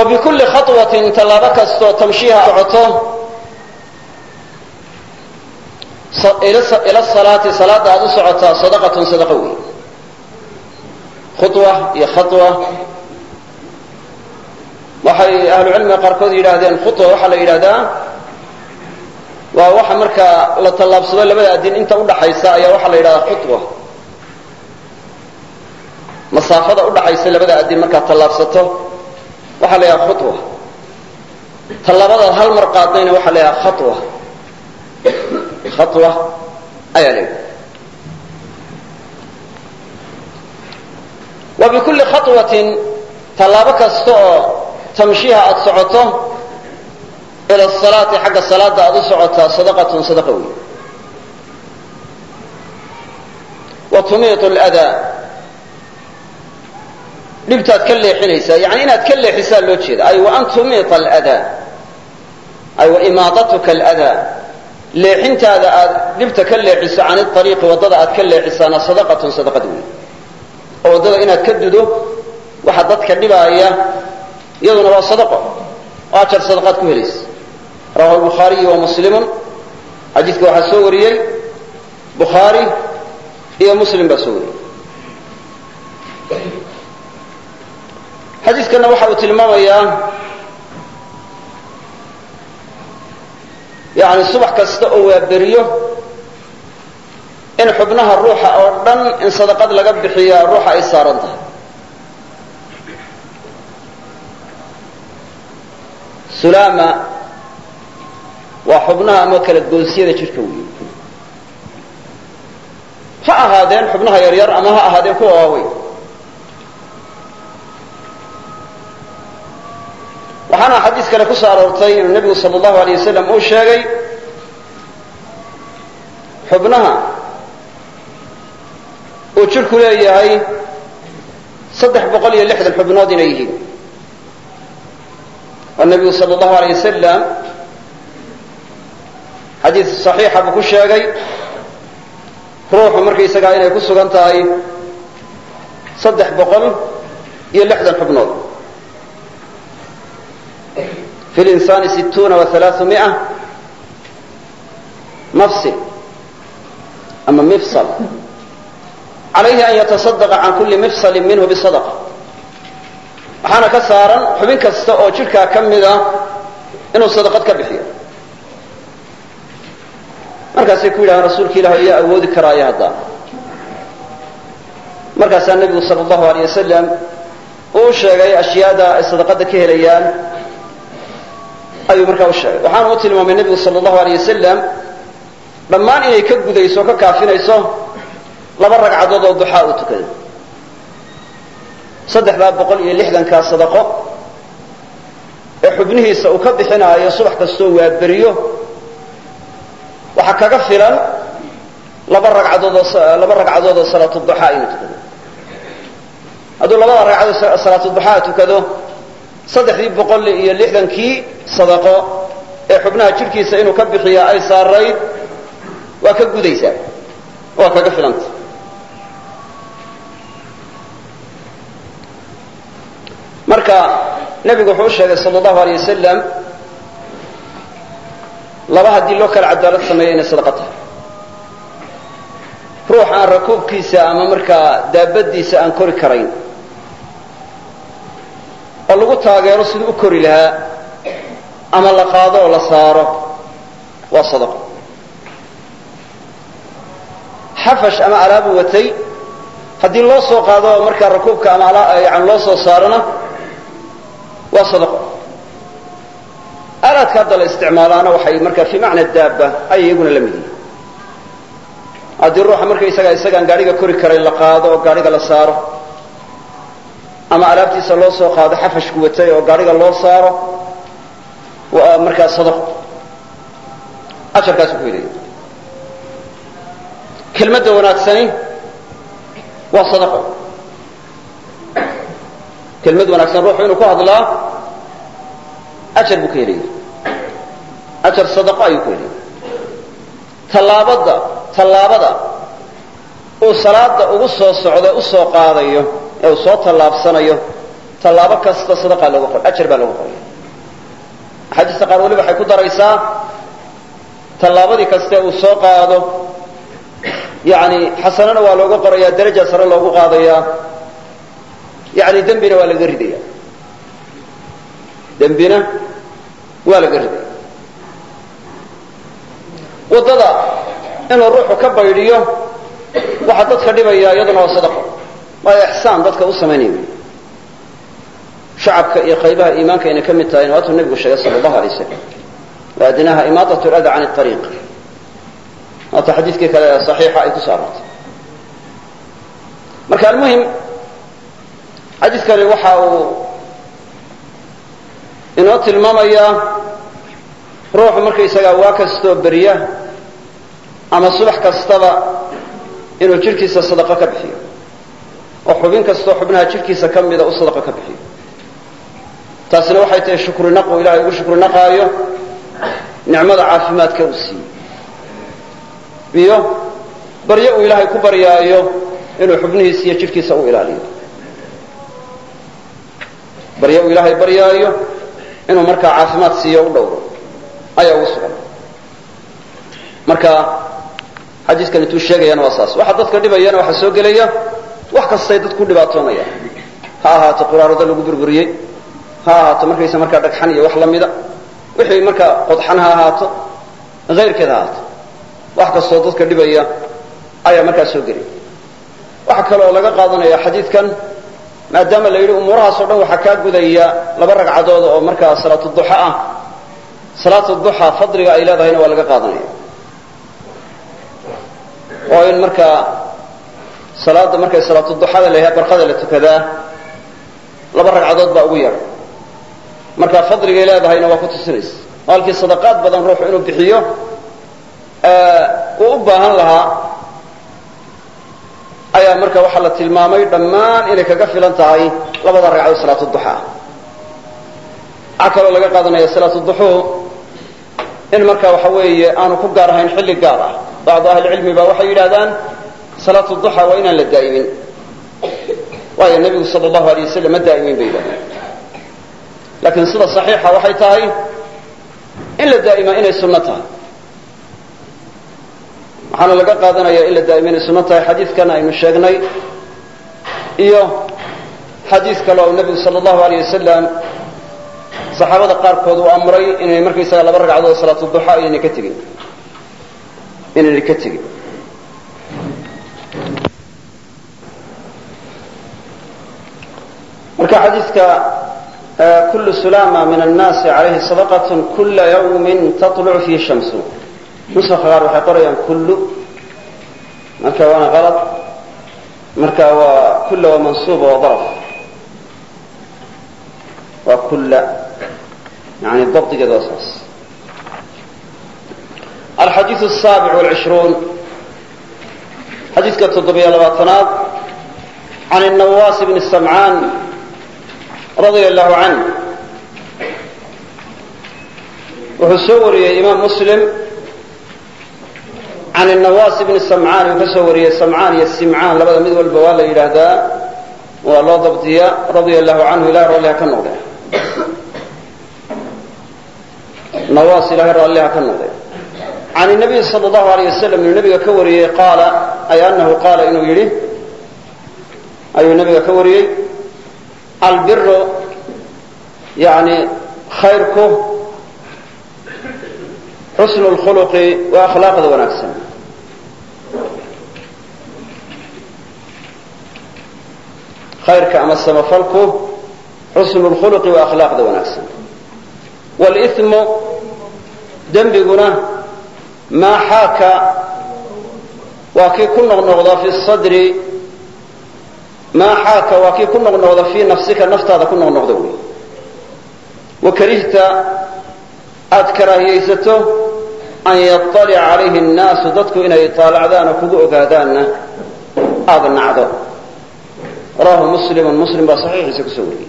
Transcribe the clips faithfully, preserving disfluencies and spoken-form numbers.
وبكل خطوة تلابة كستو تمشيها أعطو إلى الصلاة صلاة هذا سعطة صدقة صدقوي خطوة هي خطوة وحي أهل العلم قاركود يراهدين خطوة وحل يراهدا ووحا مركا لطلاب صدق لبدا الدين انت أولا حيسا يا وحل يراهدا خطوة مسافة أولا حيسا لبدا الدين مركا طلاب سطو وحل يراهدا خطوة طلابات هل مرقاتين وحل يراهدا خطوة خطوة أي عليك وبكل خطوة طلابك السوء تمشيها السعوته إلى الصلاة حق الصلاة هذا سعوتها صدقة صدقوي وتميط الأذى لبتا تكلي حنيسة يعني إنها تكلي حسان لو تشيد أي وأن تميط الأذى أي وإماطتك الأذى لحنت هذا لبتا كلي حسان عن الطريق وضضع تكلي حسان صدقة صدقوي وضضع إنها تكدده وحدتك اللباية يظن صدقة وآخر صدقات كهليس رواه البخاري ومسلم حديثك وحسوري بخاري هي مسلم بسوري حديث كان وحاو تلماميا يعني الصبح كاستقوا ويبريو إن حبناها الروح أوردن إن صدقات لقب بحيا الروح أي سارنتها سلامة وحبناها موكلة قوسية تشكوي فأهادين حبناها يرير أما أهادين كواوي وحنا حديث كان كسر أرتين النبي صلى الله عليه وسلم أو شاقي حبناها وتشكوا لي هاي صدح بقلي اللحظة الحبنات إليه والنبي صلى الله عليه وسلم حديث صحيح أبو كشاقي روح مركي سقاين يكسو كانتاي صدح بقل يلحظة الحبنات في الإنسان ستون وثلاثمائة مفصل أما مفصل عليه أن يتصدق عن كل مفصل منه بصدقة waxaana ka saaran xubin kasta oo jirka kamida inuu sadaqad ka bixiyo markaas ay ku yiraahdeen rasuulka Ilaahay ayaa awoodi karaaya hadda markaas nabiga sallallahu alayhi wasallam uu sheegay ashyaada ay sadaqada ka helayaan ayuu markaa u sheegay waxaana uu tilmaamay nabiga sallallahu alayhi wasallam dhammaan inay ka gudayso ka kaafinayso laba ragcadood oo duxa u tukado صدح باب بقول إلى لحدا كصدقة حبنه سأكبحنا يصبح كالسوء وابريه وحكا كفلا لبرق عدود لبرق عدود صلاة الضحى ينتقل هذا لبرق عدود صلاة الضحى تكذو صدح باب بقول إلى لحدا كي صدقة حبنها تركي سإنه كبحيا أي صار ريد وكبو ديسا وكفلا أنت marka nabigu wuxuu sheegay sallallahu alayhi wasallam laba hadii loo kala cadaalad sameeyay sadaqada ruuxa rakubkiisa ama marka daabadiisa aan kori karayn oo lagu taageero sidoo u kori lahaa ama la qaado oo la saaro waa sadaqa hafash ama alaabu watay hadii loo soo qaado marka rakubka ama yaani loo soo saarana وصدقه أراد كذا الاستعمالنا وحي مركا في معنى الدابة أي يقول لمدي هذه الروح مركا يسقى يسقى قاريقا كوري كري لقاضة وقاريقا لصاره أما ألابتي سلو سوق هذا حفش قوتي وقاريقا لو صاره ومركا صدقه أشر كاسو كويلي كلمة دونات سني وصدقه كلمة ونكسن روح إنه كهذا لا أجر بكيري أجر صدقة يكيري تلابدا تلابدا وصلاة وقصة الصعودة وقصة قاضية أو صوت الله بسنة tallaabo kasta sadaqa lagu qor ajar baa lagu qoray xadiista qaar waliba waxay ku daraysaa tallaabadii kaste uu soo qaado yani xasanana waa looga qorayaa daraja sare loogu qaadayaa yani dembina waa laga ridaya dembina waa laga ridaya waddada inuu ruuxu ka baydhiyo waxaa dadka dhibaya iyaduna waa sadaqo waa ixsaan dadka u samaynayo shacabka iyo qaybaha iimaanka inay ka mid tahay waatuu nebigu sheegay sala allahu alay wasalam waadnaaha imaadat lada can ariiq waata xadiidkii kale ee saxiixa ay ku soo aroortay marka almuhim xadiidkani waxa uu inoo tilmaamayaa ruuxu markaysagaa waa kastoo beriya ama subax kastaba inuu jidhkiisa sadaqo ka bixiyo oo xubin kastoo xubnaha jidhkiisa ka mida u sadaqo ka bixiyo taasina waxay tahay shukri naqu ilahay ugu shukri naqaayo nicmada caafimaadka uu siiyey iyo baryo uu ilaahay ku baryaayo inuu xubnihiisa iyo jidhkiisa u ilaaliyo baryo uu ilaahay baryaayo inuu markaa caafimaad siiyo u dhowro ayaa ugu sugan marka xadiiskan intuu sheegayana waa saas waxa dadka dhibayana waxaa soo gelaya wax kastay dadku dhibaatoonaya ha ahaato quraarada lagu burburiyey ha ahaato markaysa markaa dhagxan iyo wax la mida wixii markaa qodxan ha ahaato hayrkeed ha ahaato wax kastoo dadka dhibaya ayaa markaa soo gelaya waxa kale oo laga qaadanaya xadiidkan maadaama la yidhi umuurahaas oo dhan waxaa kaa gudaya laba ragcadood oo markaa salaatu duxa ah salaatu duxa fadliga ay leedahayna waa laga qaadanaya oo in markaa salaada markay salaatu duxada la barqada la tukadaa laba ragcadood baa ugu yar marka fadligay leedahayna waa ku tusinaysa halkii sadaqaad badan ruuxu inuu bixiyo uu u baahan lahaa ayaa marka waxaa la tilmaamay dhammaan inay kaga filan tahay labada ragcadood salaatu duxa waxaa kaloo laga qaadanaya salaatu duxuhu in marka waxa weeye aanu ku gaar ahayn xilli gaar ah bacdu ahlicilmi baa waxay yidhahdaan salaatu duxa waa inaan la daa'imin waayo nebigu sala allahu alay wasalam ma daa'imin bay yidhahdeen laakiin sida saxiixa waxay tahay in la daa'ima inay sunno tahay waxaana laga qaadanaya in la daa'ima inay sunno tahay xadiidkan aynu sheegnay iyo xadiis kale oo nebigu sala allahu alayh wasalam saxaabada qaarkood uu amray inay markaysaga laba ragcadood salaatu duxa inayna ka tegin inayna ka tegin marka xadiidka kullu sulama min annaasi calayhi sadaqatun kula yawmin tatlucu fiihi shamsu nuska qaar waxay qorayaan kullu marka waana qalad marka waa kulla waa mansuuba waa daraf waa kulla يعني الضبط كده أساس الحديث السابع والعشرون حديث كالتضبية لباطنات عن النواس بن السمعان رضي الله عنه وحسوري إمام مسلم عن النواس بن السمعان وحسوري السمعان يسمعان لبدا مذو البوالة إلى ذا والله ضبطية رضي الله عنه لا رأى كالنوضة نواس إلهي رأى الله كالنوضة عن النبي صلى الله عليه وسلم النبي كوري قال أي أنه قال إنه يريه أي النبي كوري البر يعني خيركم حسن الخلق وأخلاق ذو نفسه خيرك أما السمفلكم حسن الخلق وأخلاق ذو نفسه والإثم دنبقنا ما حاك وكي كنا نغضى في الصدر ما حاك وكي كنا نغضى في نفسك النفط هذا كنا نغضى وكرهت أذكر هيسته أن يطلع عليه الناس ضدك إن يطالع ذانا كذوء ذانا هذا النعذر راه مسلم مسلم بصحيح سكسوري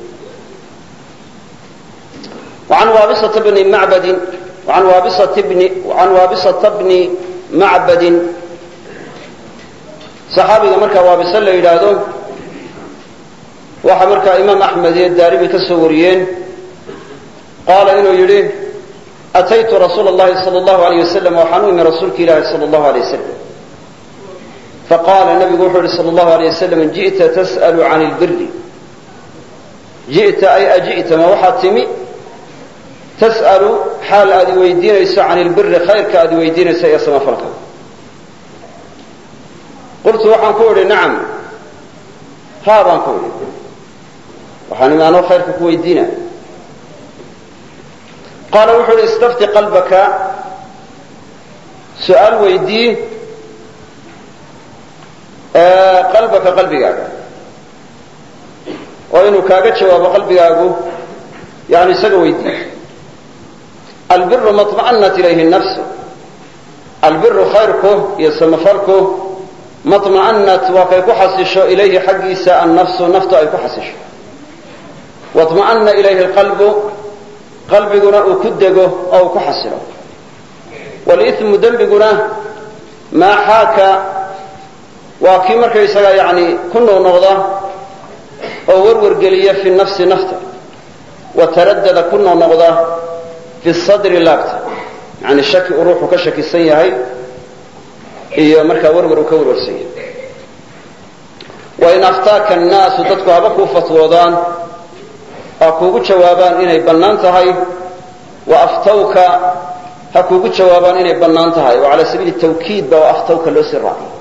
وعن وابصة بن معبد وعن وابصة بن وعن وابصة بن معبد صحابي مركا وابصة اللي يلادون waxa markaa imaam axmed iyo daarimi ka soo wariyeen qaala inuu yidhi ataytu rasuula اllahi salى اllahu alayh wasalam waxaan u imi rasuulki ilaahi salى اllahu alay wasalam faqaala nabigu wuxuu yihi salى اllahu alay wasalam ji'ta tas'alu can اlbiri ji'ta ay aji'ta ma waxaad timi tas'alu xaal aad weydiinayso can ilbiri khayrka aad weydiinayso iyo samafalka qultu waxaan ku idhi nacam haa baan ku idhi waxaan imi anoo khayrka ku weydiinaya qaala wuxuu ihi istafti qalbaka su-aal weydii qalbaka qalbigaaga oo inuu kaaga jawaabo qalbigaagu yani isaga weydii albiru maطma'anat ilayhi nafsu albiru khayrku iyo samafalku maطma'anat waa kay ku xasisho ilayhi xaggiisa annafsu naftu ay ku xasisho waطma'ana ilayhi alqalbu qalbiguna uu ku dego oo uu ku xasilo waliثmu dembiguna maa xaaka waa kii markaysaga yani ku noqnoqda oo warwargeliya fi nafsi nafta wataradada ku noqnoqda fi sadri laabta yani shaki uu ruuxu ka shakisan yahay iyo markaa warwar uu ka warwarsan yahay wain aftaaka annaasu dadku haba kuu fatwoodaan ha kuugu jawaabaan inay bannaan tahay wa aftawka ha kuugu jawaabaan inay bannaan tahay oo cala sabiili tawkiid ba wa aftawka loo sii raaciyo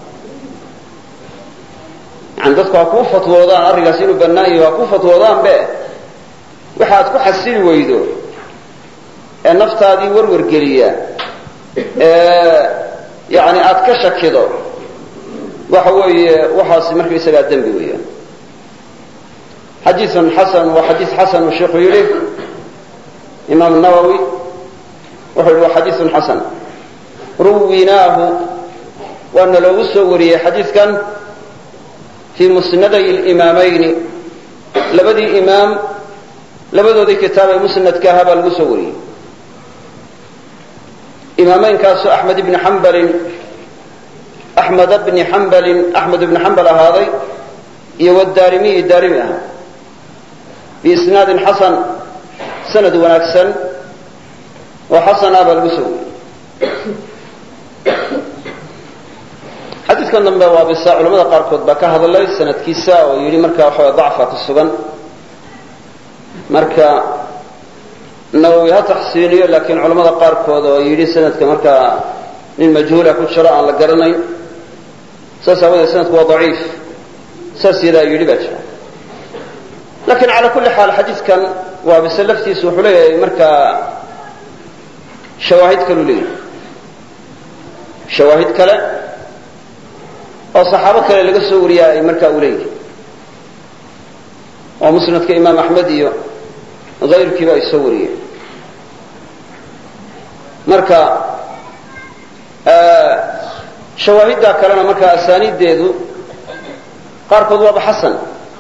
yani dadku ha kuu fatwoodaan arrinkaas inuu bannaan yahay ha kuu fatwoodaan be waxaad ku xasili weydo ee naftaadii warwargeliya ee yani aad ka shakido waxa weeye waxaasi markaysagaa dembi weeyaan xadiiثun xasan waa xadiis xasan uu sheikhu yidhi imaam nawowi wuxuu yihi waa xadiiثun xasan ruwinaahu waana loogu soo wariyey xadiidkan fii musnaday اlimaamayni labadii imaam labadoodii kitaab ee musnadka ahaa baa lagu soo wariyey imaameynkaasu axmed ibni xambalin axmed bni xambalin axmed ibni xambal ahaaday iyo wadaarimiyi daarimi ahaa biisnaadin xasan sanad wanaagsan oo xasan ah baa lagu soo wariyey xadiidkan dambe waa bisa culamada qaarkood baa ka hadlay sanadkiisa oo yidhi markaa waxaway dacfa ku sugan marka nawowi ha taxsiiniyo laakiin culamada qaarkood oo yidhi sanadka markaa nin majhuula ku jiro aan la garanayn saas aawadeed sanadku waa daciif saas yadaa yidhi baa jira lakiin cala kulli xaal xadiidkan waa bise laftiisu wuxuu leeyahay markaa shawaahid kaleu leeyahay shawaahid kale oo saxaabo kale laga soo wariyaa ay markaa u leeyihin oo musnadka imaam axmed iyo ayrkiiba ay soo wariyeen marka shawaahiddaa kalena markaa asaaniiddeedu qaarkood waaba xasan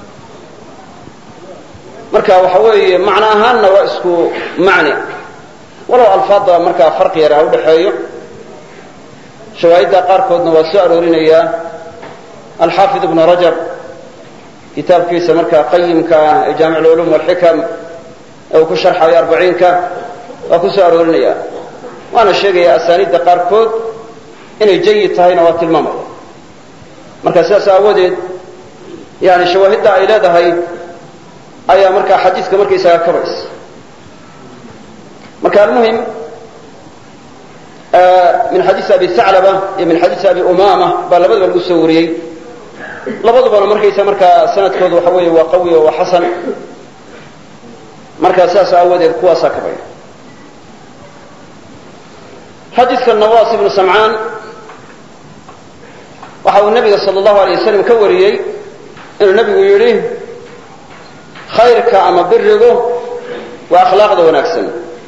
marka waxa weeye macno ahaanna waa isku macni walow alfaadda markaa farqi yar ha u dhexeeyo shawaahiddaa qaarkoodna waa soo aroorinayaa alxaafid ibnu rajab kitaabkiisa markaa qayimka ah ee jaamic alculuum walxikam ee uu ku sharxayo arbaciinka waa ku soo aroorinaya waana sheegaya asaaniidda qaarkood inay jayid tahayna waa tilmaamaya marka sidaas aawadeed yani shawaahidda ay leedahay ayaa markaa xadiidka markaysaga kabaysa marka almuhim min xadiisi abi thaclaba iyo min xadiisi abi umama baa labadaba lagu soo wariyey labadubana markaysa markaa sanadkooda waxa weeye waa qawi oo waa xasan markaa sidaas aawadeed kuwaasaa kabaya xadiidka nawaas ibnu samcaan waxa uu nabiga sal allahu alay wasalam ka wariyey inuu nabigu yidhi khayrka ama birigu waa akhlaaqda wanaagsan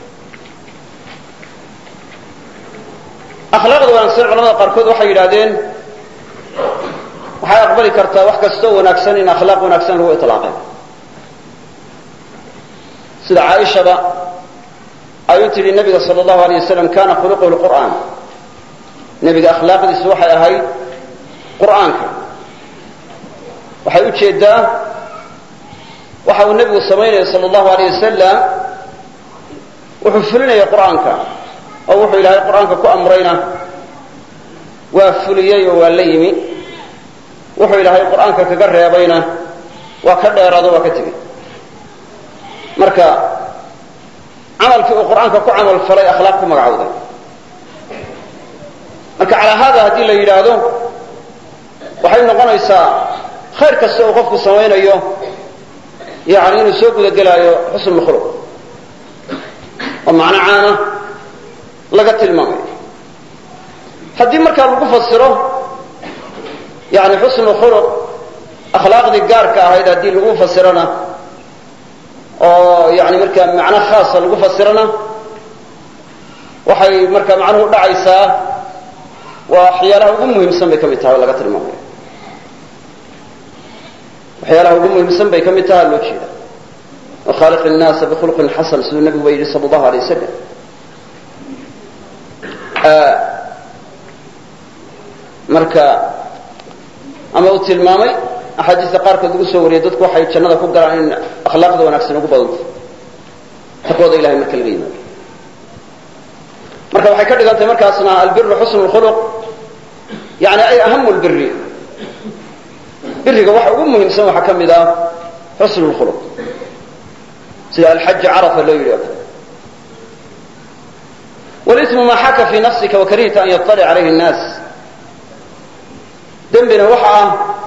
akhlaaqda wanaagsan culamada qaarkood waxay yidhahdeen waxay aqbali kartaa wax kastoo wanaagsan in akhlaaq wanaagsan lagu ilaaqay sida caaishaba ay u tidhi nabiga sal allahu alay wasalam kana khuluquhu lqur'aan nebiga akhlaaqdiisu waxay ahayd qur'aanka waxay u jeedaa waxa uu nabigu sameeyay sallallahu alayhi wasallam wuxuu fulinaya quraanka oo wuxuu ilaahay quraanka ku amrayna waa fuliyay oo waa la yimi wuxuu ilaahay quraanka kaga reebayna waa ka dheeraado waa ka tagay marka amalkii uu quraanka ku amal falay akhlaaq ku magacawday marka ala hada hadii la yiraahdo waxay noqonaysaa khayr kasta oo qofku sameeyo yaani inuu soo guda galaayo xusn khuluq oo macna caana laga tilmaamay hadii marka lagu fasiro yaani xusn khuluq akhlaaqdi gaarka ahayd hadii lagu fasirana oo yaani marka macna khaas lagu fasirana waxay marka macnuhu dhacaysaa waa xiyalaha ugu muhiimsan bay kamid tahay laga tilmaamay waxyaalaha ugu muhiimsan bay kamid tahay loo jeeda wa khaliq an-nas bi khuluqin hasan sida nabigu wayiri sallallahu alayhi wasallam marka ama uu tilmaamay ahadiisa qaarkood ugu soo wariyay dadku waxay jannada ku galaan in akhlaaqda wanaagsan ugu badanto taqwada ilaahay marka laga yimaado marka waxay ka dhigantay markaasna albirru husnul khuluq yani ay ahamul birri birriga waxa ugu muhiimsan waxa kamid ah husnul khuluq sida al-hajj arafa loo yiri والإثم ما حك في نفسك وكرهت أن يطلع عليه الناس دنبنا وحا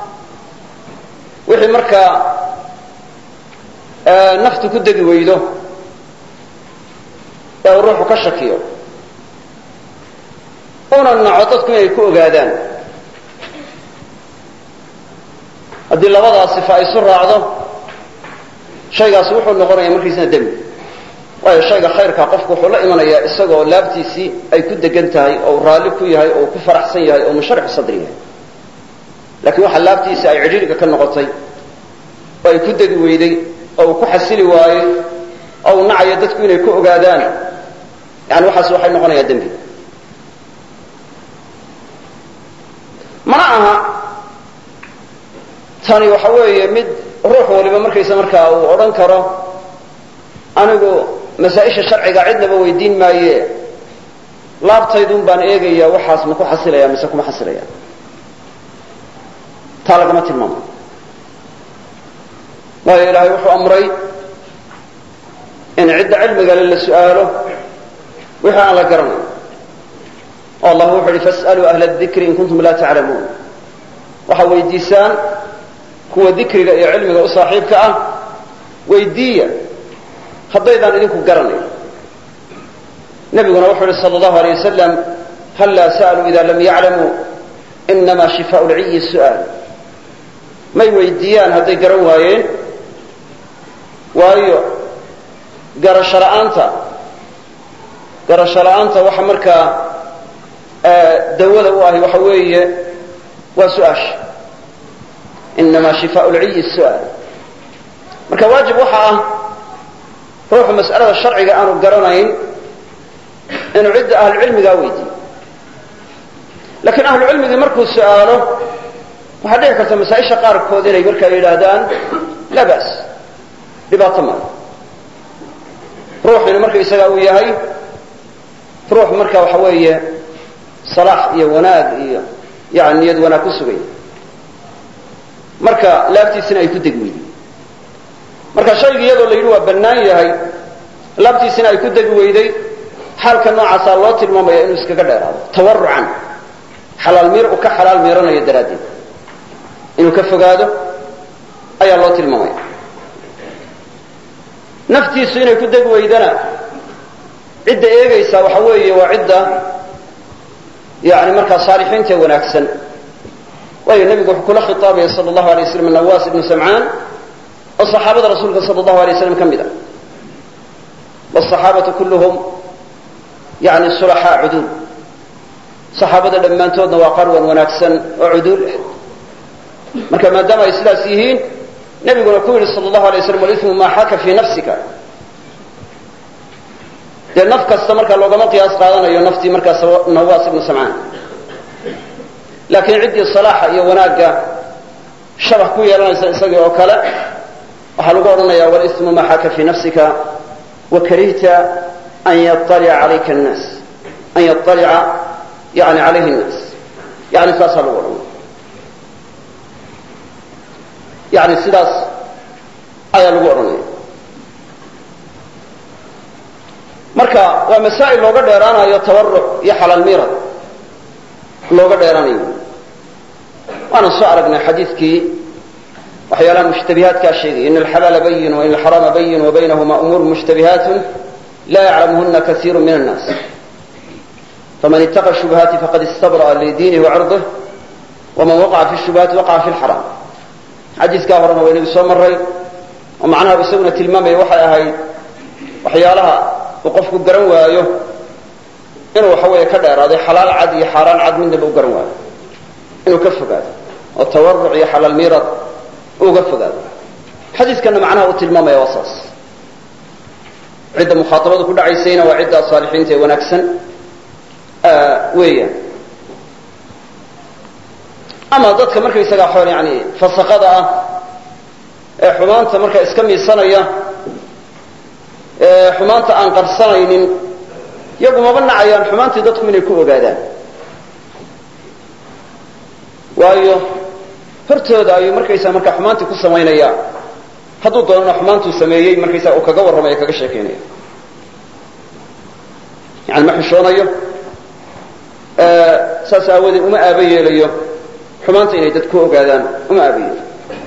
وحي مركا آه نفت كدق ويدو أو الروح كشكيو قونا نعطتكم يكون قادان هذه اللي وضع الصفاء يسر عضو شيء صوح النغر يمركزنا دم waayo shayga khayrka qofku wuxuu la imanaya isagoo laabtiisi ay ku degan tahay oo raali ku yahay oo ku faraxsan yahay oo musharrix sadri yahay laakiin waxa laabtiisi ay cidhiidhiga ka noqotay oo ay ku degi weyday oo ku xasili waayay oo nacaya dadku inay ku ogaadaan yani waxaas waxay noqonayaan dambi mana aha tani waxa weeye mid ruux waliba markaysa markaa uu odhan karo anigu مسائل الشرعيه عندنا ويدين مايه laabtaydun baan eegaya waxaas ma ku xasilaya mise kuma xasilaya talaga ma tilmaamo waa ilaahay wuxuu amray in cidda cilmiga la su'aalo waxa aan la garanay Allah wuxuu yiri fas'alu ahla adh-dhikri in kuntum la ta'lamun waxa weydiisaan kuwa dhikriga iyo cilmiga u saaxiibka ah weydiiya haddaydan idinku garanay nabiguna wuxuu sallallahu alayhi wasallam hal la sa'alu idha lam ya'lamu inma shifa'u al-'ayyi su'al may weydiiyaan hadday garan waayeen waayo garasho la'aanta garasho la'aanta waxa markaa dawada u ahi waxa weeye waa su'aash inma shifa'u al-'ayyi su'al marka waajib waxa ah ruux mas'alada sharciga aanu garanayn inuu cidda ahli cilmiga weydiiyo laakiin ahli cilmiga markuu su'aalo waxa dhici karta masaa'isha qaarkood inay markaa yiraahdaan la baas dhibaato ma ruuxina marka isaga uu yahay ruux marka waxa weeye salaax iyo wanaag iyo yaani niyad wanaag ku sugay marka laabtiisina ay ku degmiyeen marka shayga iyadoo la yiri waa bannaan yahay laabtiisina ay ku deg weyday halka noocaas loo tilmaamayo inuu iskaga dheeraado tawarrucan halal mir oo ka halal miranayo daraadii inuu ka fogaado ayaa loo tilmaamaya naftiisu inay ku deg weydana cidda eegaysa waxa weeye waa cidda yaani marka saalixiinta wanaagsan waayo nabigu wuxuu kula khitaabay sallallahu alayhi wasallam nawaas ibn sam'an الصحابة رسولك صلى الله عليه وسلم كم بدأ والصحابة كلهم يعني الصلحاء عدول صحابة لما انتودنا وقروا ونكسا وعدول مركا ما دام إسلاسيهين نبي يقول صلى الله عليه وسلم والإثم ما حاك في نفسك لأن نفك استمرك لو قمت يسقانا يا نفتي مركا نواس بن سمعان لكن عندي الصلاح يا وناقة شبه كوية لنا سنسقي وكلا waxaa lagu odhanayaa walismu ma xaka fii nafsika wakarihta an yaطalica calayka الnaas an yaطalica yani calayhi الnaas yani saasaa lagu odhanaya yani sidaas ayaa lagu odhanaya marka waa masaa'il looga dheeraanayo tawaruc iyo xalaal miirad looga dheeraanayo waana soo aragnay xadiidkii waxyaalaha mushtabihaadkaa sheegaya in alxalaala bayin wain alxaraama bayin wabaynahuma umuuru mushtabihaatun laa yaclamuhuna kaiiru min annaas faman ittaqa shubuhaati faqad istabra'a lidiinihi wacirdah waman waqaca fi shubuhaati waqaca fi lxaraam xadiiskaa horena waa inagu soo maray oo macnaha isaguna tilmaamaya waxay ahayd waxyaalaha uu qofku garan waayo inuu waxa weeye ka dheeraaday xalaal cad iyo xaaraan cad midnaba u garan waayo inuu ka fogaado oo tawaruc iyo xalaal miirad uga fogaado xadiiskana macnaha uu tilmaamaya waa saas cidda mukhaatabadu ku dhacaysayna waa cidda saalixiinta ee wanaagsan weeyaan ama dadka markaysagaa xool yani fasaqada ah ee xumaanta marka iska miisanaya ee xumaanta aan qarsanaynin iyagu maba nacayaan xumaantii dadku inay ku ogaadaan waayo hortooda ayuu markaysaa marka xumaantii ku samaynaya hadduu doonana xumaantuu sameeyey markaysaa uu kaga warramaya kaga sheekaynaya yani ma xishoonayo saas aawadeed uma aaba yeelayo xumaanta inay dad ku ogaadaan uma aaba yeelayo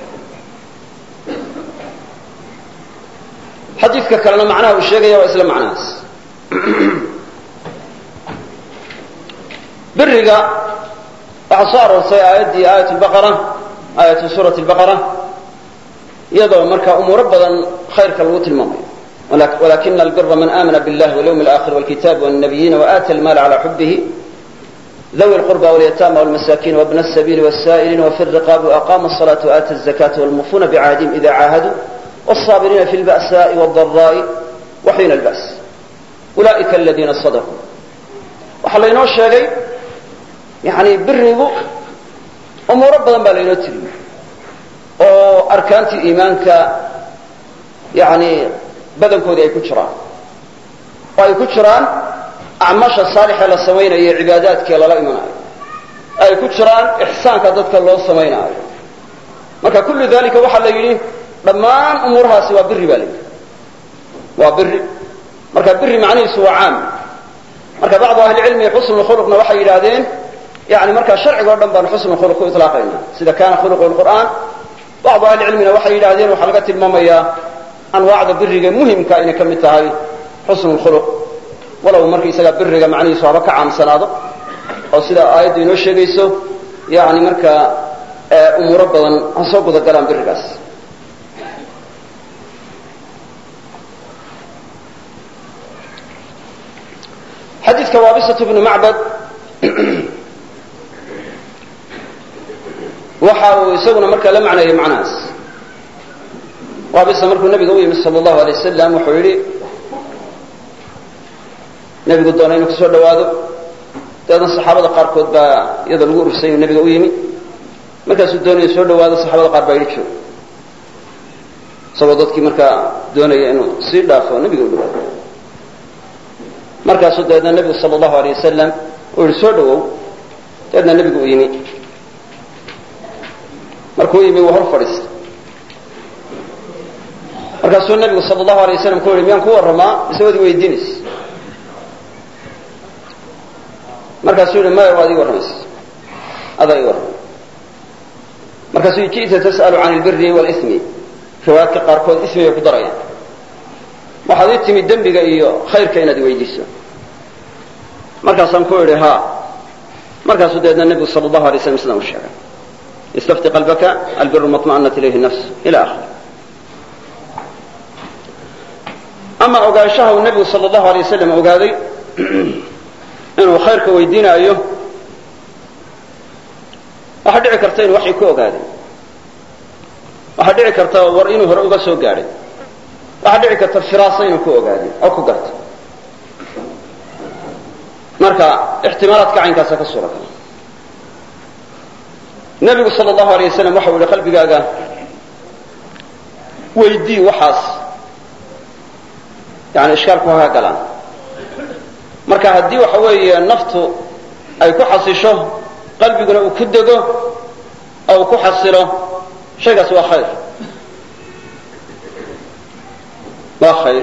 xadiidka kalena macnaha uu sheegaya waa isla macnahaas biriga waxaa soo aroortay aayaddii aayat lbaqara aayatu suurati lbaqara iyadoo markaa umuuro badan khayrka lagu tilmaamayo walakina albira man aamana biاllahi walyawmi اlآkhir wاlkitabi wالnabiyiina waata almaala calى xubihi dhawi اlqurba wاlyatama wاlmasakin wabna الsabiili wالsa'iliin wafi الriqaabi وaqama الصalaةa وaata الzakata wاlmufuuna bcahdihim ida caahaduu wالصaabiriina fi اlba'saءi wالضaraa'i waxiina اlba's ulaئika aladiina sadaquu waxaa laynoo sheegay yani birigu umuuro badan baa laynoo tiriyey oo arkaantii iimaanka yani badankoodii ay ku jiraan oo ay ku jiraan acmaasha saalixee la samaynayo cibaadaadkee lala imanayo ay ku jiraan ixsaanka dadka loo samaynaayo marka kullu dalika waxaa la yidhi dhammaan umuurahaasi waa biri baa la yidhi waa biri marka biri macnihiisu waa caam marka bacdu ahlicilmi xusnu khuluqna waxay yidhaahdeen yani markaa sharciga o dhan baan xusnu khuluq ku ilaaqayna sida kana khuluqu lqur'aan bacdu ahlicilmina waxay yidhahdeen waxaa laga tilmaamayaa anwaacda biriga muhimka inay ka mid tahay xusnu lkhuluq walow markaysaga biriga macnihiisu haba ka caamsanaado oo sida aayaddu inoo sheegayso yani markaa umuuro badan ha soo guda galaan birigaas xadiidka waabisatu bnu macbad waxa uu isaguna markaa la macneeyey macnahaas waabisa markuu nabiga u yimid sal allahu alay wasalam wuxuu yidhi nebigu doona inuu kusoo dhawaado dabeedna saxaabada qaarkood baa iyadoo lagu ursay inuu nebiga u yimi markaasuu doonaya soo dhawaado saxaabada qaar baa yidhi joog isagoo dadkii markaa doonaya inuu sii dhaafo nebiga u dhawaado markaasuu dabeedna nebigu sal allahu alay wasalam uu yihi soo dhawow dabeedna nebigu u yimi markuu yimi wuu hor fadhiistay markaasuu nebigu sal allahu alay wasalam ku yihi miyaan ku warramaa mise waad i weydiinaysa markaasuu yihi maya waad ii warramaysa adaa ii warramay markaasuu yihi ji'ta tas'alu can albiri wاlimi riwaayadka qaarkood ismigay ku darayaan waxaad ii timid dembiga iyo khayrka inaad weydiiso markaasaan ku idhi ha markaasuu dabeedna nebigu sal allahu alay slam sidaan u sheegay istafti qalbaka albiru maطma'anat ilayhi nafs ila akhir ama ogaanshaha uu nebigu sal allahu alay wasalam ogaaday inuu khayrka weydiinaayo waxaa dhici karta inuu waxay ku ogaaday waxaa dhici karta war inuu hore uga soo gaadhay waxaa dhici karta firaaso inuu ku ogaaday oo ku gartay marka ixtimaalaadka caynkaasa ka suura kala nebigu sal allahu alay wasalam waxa u yihi qalbigaaga weydii waxaas yani ishkaalku ha galaan marka haddii waxa weeye naftu ay ku xasisho qalbiguna uu ku dego oo ku xasilo shaygaas waa khayr waa khayr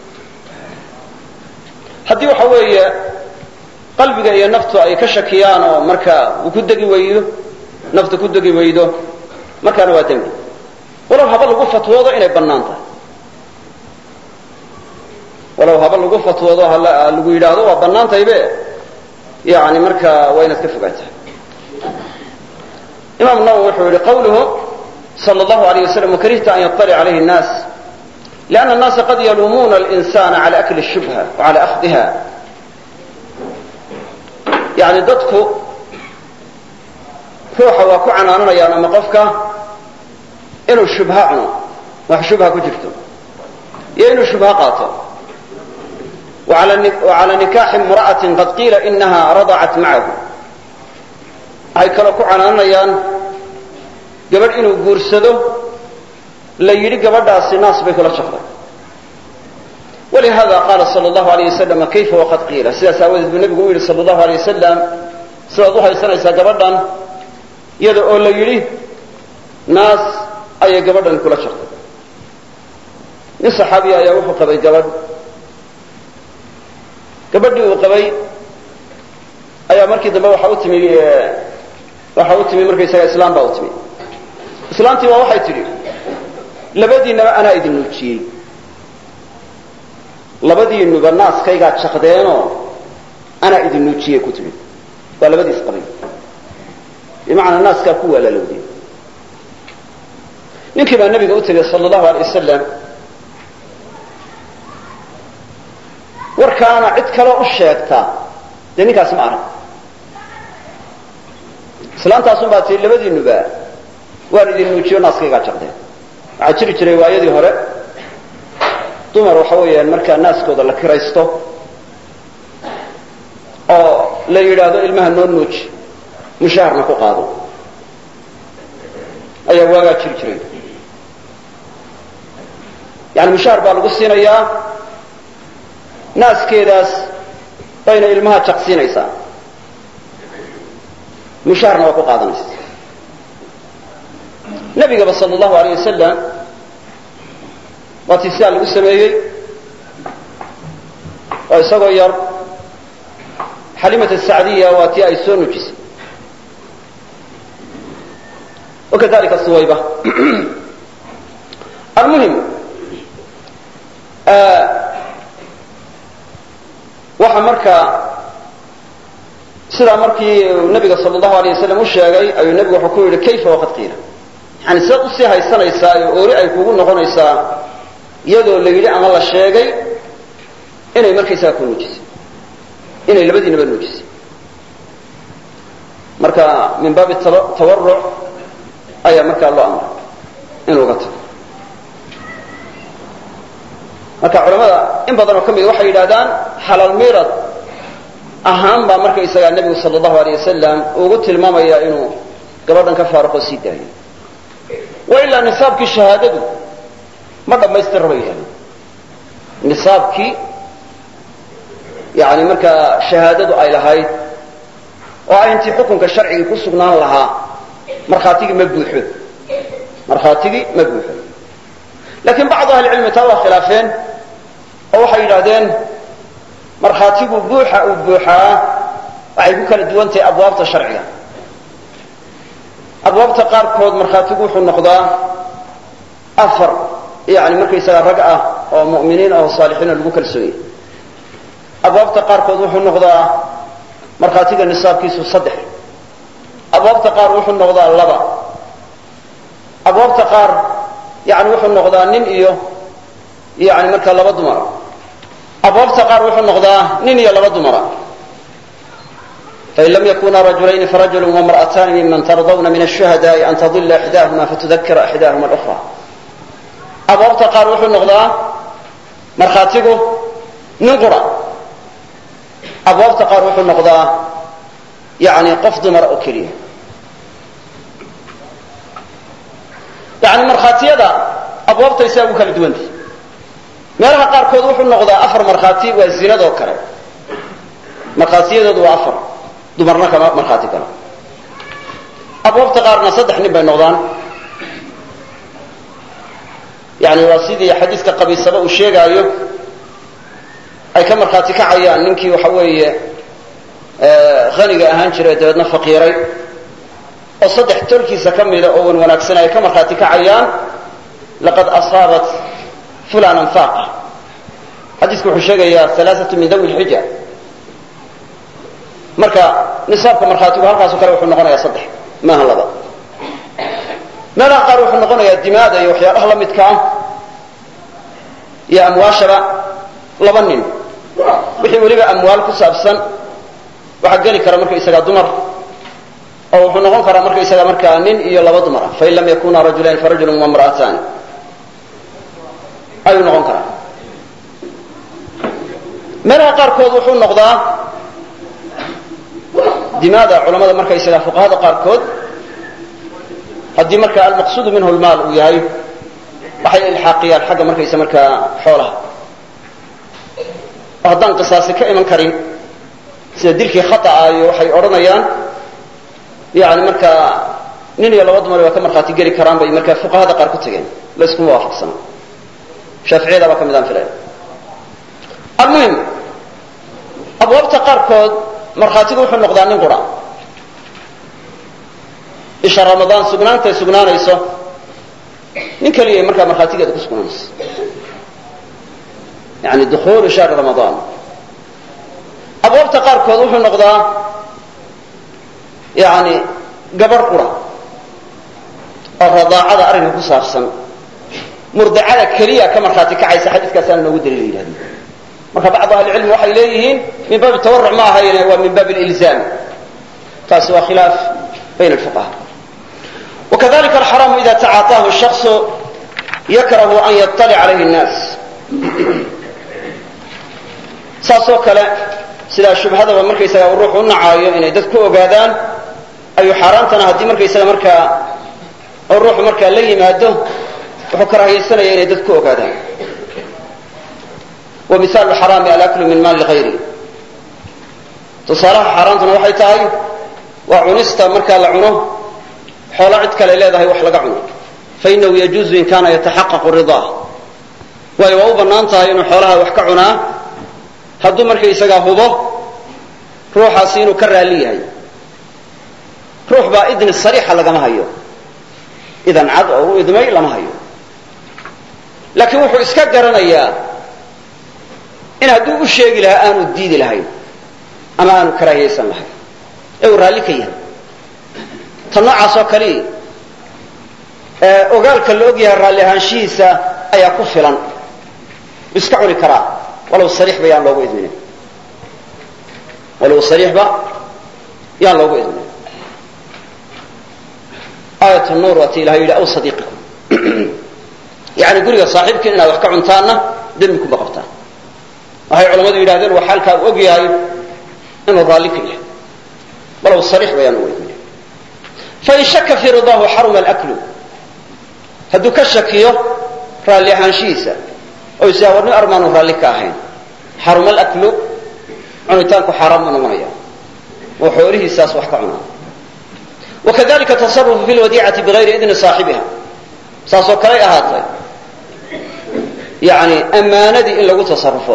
haddii waxa weeye qalbiga iyo naftu ay ka shakiyaan oo marka uu ku degi weydo naftu ku degi weydo markaana waa dembi walow haba lagu fatwoodo inay bannaan tahay walow haba lagu fatwoodo lagu yidhaahdo waa bannaan tahaybe yani marka waa inaad ka fogaataa imaam nawowi wuxuu yihi qawluhu sala allahu alayh wasalam wakarihta an yaطalic calayhi الnaas lianna الnaasa qad yaluumuuna alinsana cala akli الshubha wacala akhdiha yani dadku ruuxa waa ku canaananayaan ama qofka inuu shubha cuno wax shubha ku jirto iyo inuu shubha qaato وعلى نكاح امرأة قد قيل إنها رضعت معه waxay kaloo ku canaanayaan gabadh inuu guursado la yidhi gabadhaasi naas bay kula jaqday ولهذا قال صلى الله عليه وسلم كيف وقد قيل sidaas aawadeed buu nebigu u yidhi صلى الله عليه وسلم sidaad u haysanaysaa gabadhan iyada oo la yidhi naas ayay gabadhan kula jaqday nin saxaabiya ayaa wuxuu qabay gabadh gabadhii uu qabay ayaa markii dambe waxa u timi waxa u timi markaysaga islaam baa u timi islaantii waa waxay tidhi labadiinaba anaa idin nuujiyey labadiinuba naaskaygaa jaqdeenoo anaa idin nuujiyey ku tidhi waa labadiis qabay bimacnaa naaskaa ku walaalowday ninkii baa nabiga u tegay sala allahu alay wasalam warkaana cid kaloo u sheegta dee ninkaasi ma arag islaantaasun baa tii labadiinuba waan idin nuujiyo naaskaygaa jaqdeen waxaa jiri jiray waayadii hore dumar waxa weeyaan markaa naaskooda la kiraysto oo la yidhaahdo ilmaha noo nuuji mushaharna ku qaado ayaa waagaa jiri jiray yani mushahar baa lagu siinayaa naaskeedaas bayna ilmaha jaqsiinaysaa mushaharna waa ku qaadanaysa nabigaba sala allahu alayh wasalam waa tii sidaa lagu sameeyey oo isagoo yar xalimata sacdiya waa tii ay soo nujisay wakadalika suwayba almuhim waxa markaa sidaa markii nabiga sal allahu alayh wasalam u sheegay ayuu nebigu wuxuu ku yidhi kayfa waqad qiila yani sidaad usii haysanaysaa oo oori ay kugu noqonaysaa iyadoo la yidhi ama la sheegay inay markaysaga ku nuujisay inay labadiinaba nuujisay marka min baabi tawaruc ayaa markaa loo amray inuu uga tago marka culamada in badan oo ka mida waxay yidhahdaan xalaal miirad ahaan baa markaysagaa nebigu sala allahu alayh wasalam ugu tilmaamaya inuu gabadhan ka faaruqoo sii daayo wa ilaa nisaabkii shahaadadu ma dhammaystirra bay yidhahdeen nisaabkii yani markaa shahaadadu ay lahayd oo ah intii xukunka sharcigii ku sugnaan lahaa markhaatigii ma buuxo markhaatigii ma buuxo laakiin bacdu ahlicilmi taa waa khilaafeen oo waxay yidhaahdeen markhaatigu buuxa uu buuxaa waxay ku kala duwan tahay abwaabta sharciga abwaabta qaarkood markhaatigu wuxuu noqdaa afar yani markaysaga rag ah oo mu'miniin oo saalixiin oo lagu kalsoonyay abwaabta qaarkood wuxuu noqdaa markhaatiga nisaabkiisu saddex abwaabta qaar wuxuu noqdaa laba abwaabta qaar yani wuxuu noqdaa nin iyo yani markaa laba dumara abwaabta qaar wuxuu noqdaa nin iyo laba dumara fain lam yakuna rajulayni farajulu wamra'atani miman tardawna min ashuhadaai an tadila ixdaahuma fatudakira ixdaahuma alukra abwaabta qaar wuxuu noqdaa markhaatigu nin qura abwaabta qaar wuxuu noqdaa yani qof dumara oo keliya yani markhaatiyada abwaabtay saa ugu kala duwantay meelaha qaarkood wuxuu noqdaa afar markhaati waa zinadoo kale markhaatiyadoodu waa afar dumarna kama markhaati gala abwaabta qaarna saddex nin bay noqdaan yani waa sidii xadiiska qabiisaba uu sheegaayo ay ka markhaati kacayaan ninkii waxa weeye haniga ahaan jiray dabeedna faqiiray oo saddex tolkiisa ka mida oo wan wanaagsan ay ka markhaati kacayaan laqad asaabat fulanan faaqa xadiisku wuxuu sheegayaa alaaatu min dawi lxija marka nisaabka markhaatigu halkaasoo kale wuxuu noqonayaa saddex maaha laba meelaha qaar wuxuu noqonayaa dimaada iyo waxyaalaha la midka ah iyo amwaashaba laba nin wixii weliba amwaal ku saabsan waxaa geli kara markaysagaa dumar oo wuxuu noqon karaa markaysaga markaa nin iyo laba dumar ah fain lam yakuna rajulayn farajulun wamra'atan ayuu noqon karaa meelaha qaarkood wuxuu noqdaa dimaada culamada markaysaga fuqahada qaarkood haddii marka almaqsuudu minhu lmaal uu yahay waxay ilxaaqiyaan xagga markaysa markaa xoolaha oo haddaan qisaasi ka iman karin sida dilkii khata'a iyo waxay odhanayaan yani markaa nin iyo laba dumar waa ka markhaati geli karaan bay markaa fuqahada qaar ku tageen layskuma waafaqsana shaaficiyada baa ka midaan filaya almuhim abwaabta qaarkood markhaatigu wuxuu noqdaa nin qura isha ramadaan sugnaantay sugnaanayso nin keliya markaa markhaatigeeda ku sugnaanayso yani dukuulu shahri ramadaan abwaabta qaarkood wuxuu noqdaa yani gabarh qura oo radaacada arrinka ku saabsan murdacada keliya ka markhaati kacaysa xadiiskaasaana noogu daliila yidhahdi marka bacdu ahlicilmi waxay leeyihiin min baabi tawaruc ma ahayne waa min baabi ilzaam taasi waa khilaaf bayna alfuqaha wakadalika alxaraamu ida tacaataahu shaksu yakrahu an yaطalic calayhi الnaas saasoo kale sidaa shubhadaba markaysaga uu ruuxu u nacaayo inay dad ku ogaadaan ayuu xaaraantana haddii markaysaga markaa oo ruuxu markaa la yimaado wuxuu karaahiyaysanaya inay dad ku ogaadaan wa misaalu xaraami alaklu min maali hayri tusaalaha xaaraantuna waxay tahay waa cunista markaa la cuno xoolo cid kale leedahay wax laga cuno fainahu yajuuzu in kaana yataxaqaqu ridaa waayo waa u bannaan tahay inuu xoolaha wax ka cunaa hadduu markaysagaa hubo ruuxaasi inuu ka raalli yahay ruux baa idni sariixa lagama hayo idan cad oo u idmay lama hayo laakiin wuxuu iska garanayaa in hadduu u sheegi lahaa aanu diidi lahayn ama aanu karaahiyaysan lahayn ee uu raalli ka yahay ta noocaas oo kali ogaalka la og yahay raalli ahaanshihiisa ayaa ku filan iska cuni karaa walow sariixba yaan loogu idminin walow sariixba yaan loogu idminin aayat nuur waa ti ilahay yidhi aw sadiiqikum yani guriga saaxiibkiin inaad wax ka cuntaanna dembi kuma qabtaan waxay culammadu yidhahdeen waa xaalkaa u og yahay inuu raalli ka yahay walow sariixba yaan loogu idminin fain shaka fii ridaahu xaruma alaklu hadduu ka shakiyo raalli ahaanshihiisa oo isaa warni armaanu raalli ka ahayn xaruma alaklu cunitaanku xaaraam u noqonaya oo xoolihiisaas wax ka cunaa wakadalika tasarufu fi lwadiicati bigayri idni saaxibiha saasoo kaley ahaatay yani ammaanadii in lagu tasarufo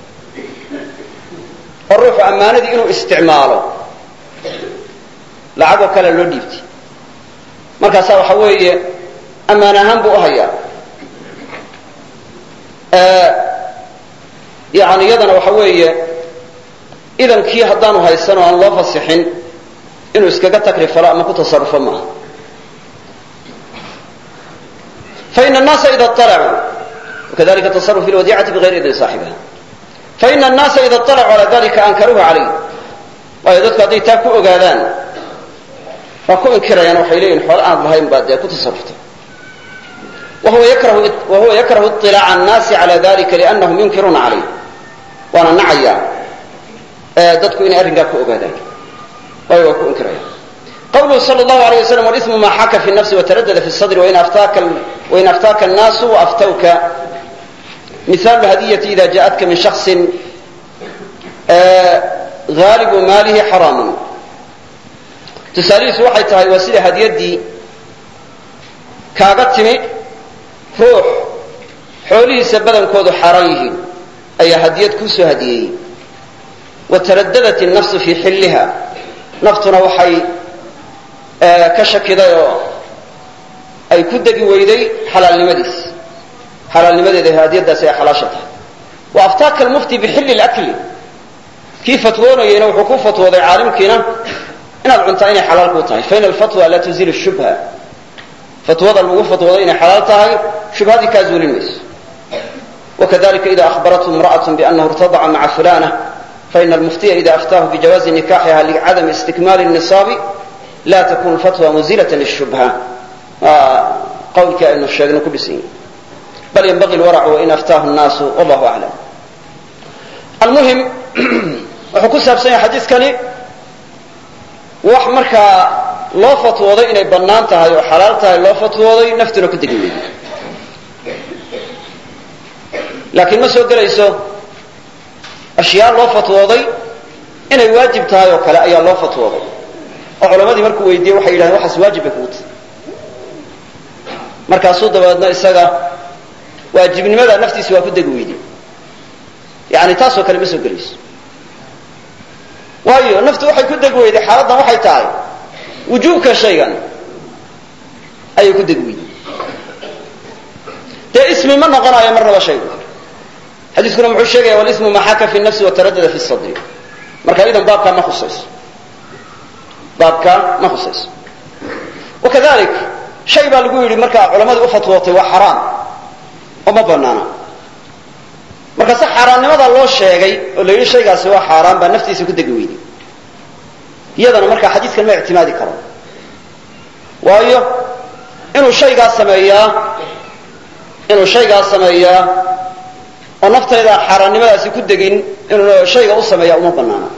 oo ruuxu ammaanadii inuu isticmaalo lacagoo kale loo dhiibtay markaasaa waxa weeye ammaan ahaan buu u hayaa yani iyadana waxa weeye idankii haddaanu haysan oo aan loo fasixin inuu iskaga takrifalo ama ku tasarufo maaha faina الnaasa ida اطalacuu wakadalika tasaruf fi lwadiicati bigayri idni saaxibiha faina الnaasa ida اطalacuu calى dalika ankaruuha calayh waayo dadku hadday taa ku ogaadaan waa ku inkirayaan waxay leeyihin xoolo aan lahayn baa dee ku tasarufta wahuwa yakrahu iطilaaca الnaasi calى dalika liannahum yunkiruuna calayh waana nacaya dadku inay arrinkaa ku ogaadaan waayo waa ku inkiraya qawluhu sal اllahu alayه waslam wاlإثmu ma xaka fi الnafsi wataradada fi الsadri wain aftaaka wain aftaaka annaasu waaftawka مثال الهدية إذا جاءتك من شخص غالب ماله حرام تساليس waxay tahay waa sida hadiyadii kaaga timi ruux xoolihiisa badankoodu xaraan yihiin ayaa hadiyad ku soo hadiyay وترددت النفس في حلها naftuna waxay ka shakiday oo ay ku degi weyday xalaalnimadiis xalaalnimadeeda hadiyadaas ay xalaasha tahay وأفتاك المفتي بحل الأكل كيف فتوونينا wuxuu ku fatwooday caalimkiina inaad cuntaa inay xalaal ku tahay فإن الفتوى لا تزيل الشبهة فتوضى lagu fatwooday inay xalaal tahay shubhadii ka zuulin mayso وكذلك إذا أخبرته امرأة بأنه ارتضع مع فلانة فإن المفتي إذا أفتاه بجواز نكاحها لعدم استكمال النصاب لا تكون الفتوى مزيلة للشبهة قول كأنه الشيخ كل سنين بل ينبغي الورع وإن أفتاه الناس والله أعلم المهم وحكو سابسين حديث كاني wax markaa loo fatwooday inay bannaan tahay oo xalaal tahay loo fatwooday naftuna ku degay laakiin ma soo galayso ashyaa loo fatwooday inay waajib tahay oo kale ayaa loo fatwooday oo culimadii markuu weydiiyay waxay yidhahdeen waxaas waajib bay kugu tahay markaasuu dabadeedna isaga waajibnimada naftiisa waa ku degi weyday yani taasoo kale ma soo gelayso waayo naftu waxay ku degi weyday xaaladdan waxay tahay wujuubka shaygan ayay ku degi weyday dee ismi ma noqonayo marnaba shaygu xadiiskuna muxuu sheegaya walismu ma xaka fi nafsi wataradada fi sadri marka idan baabkaa ma khusayso baabkaa ma khusayso wakadalik shay baa lagu yidhi markaa culamadii u fatwootay waa xaraam oo ma banaana markaase xaaraannimada loo sheegay oo la yidhi shaygaasi waa xaaraan baa naftiisa ku degi weyday iyadana markaa xadiiskan ma ictimaadi karo waayo inuu shaygaa sameeyaa inuu shaygaa sameeyaa oo naftayda xaaraannimadaasi ku degin inuu shayga u sameeyaa uma banaana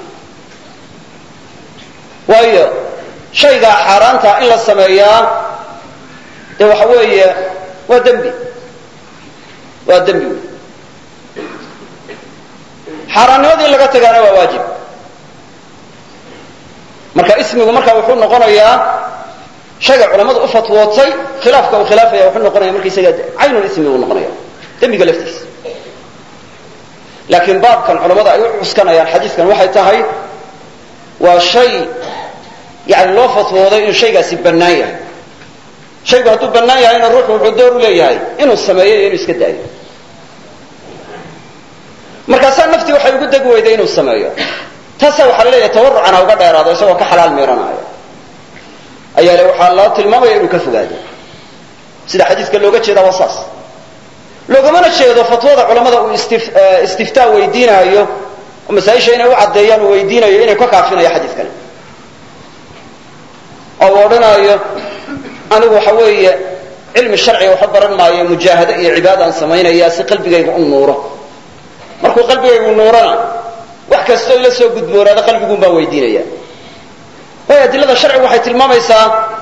waayo shaygaa xaaraanta in la sameeyaa dee waxa weeye waa dembi waa dembi wey xaaraannimadii in laga tagaana waa waajib marka ismigu markaa wuxuu noqonayaa shayga culamadu u fatwootay khilaafka uu khilaafaya wuxuu noqonaya marka isaga caynul ismi uu noqonaya dembiga laftiisa laakiin baabkan culamada ay u cuskanayaan xadiiskan waxay tahay waa shay yani loo fatwooday inuu shaygaasi bannaan yahay shaygu hadduu bannaan yahayna ruuxu wuxuu door u leeyahay inuu sameeyo iyo inuu iska daayo markaasaa naftii waxay ugu degi weyday inuu sameeyo taasaa waxaa la leeyahay tawarucana uga dheeraado isagoo ka xalaal miiranaayo ayaa le waxaa loo tilmaamaya inuu ka fogaado sida xadiiska looga jeeda waa saas loogamana jeedo fatwada culamada uu istiftaa weydiinaayo oo masaaisha inay u caddeeyaan uu weydiinayo inay ka kaafinayo xadiiskani oo uu odhanaayo anigu waxa weeye cilmi sharciga waxba baran maayo mujaahado iyo cibaadaan samaynaya si qalbigayga u nuuro markuu qalbigaygu nuurana wax kastoo ila soo gudboonaada qalbiguun baan weydiinaya waayo adilada sharcigu waxay tilmaamaysaa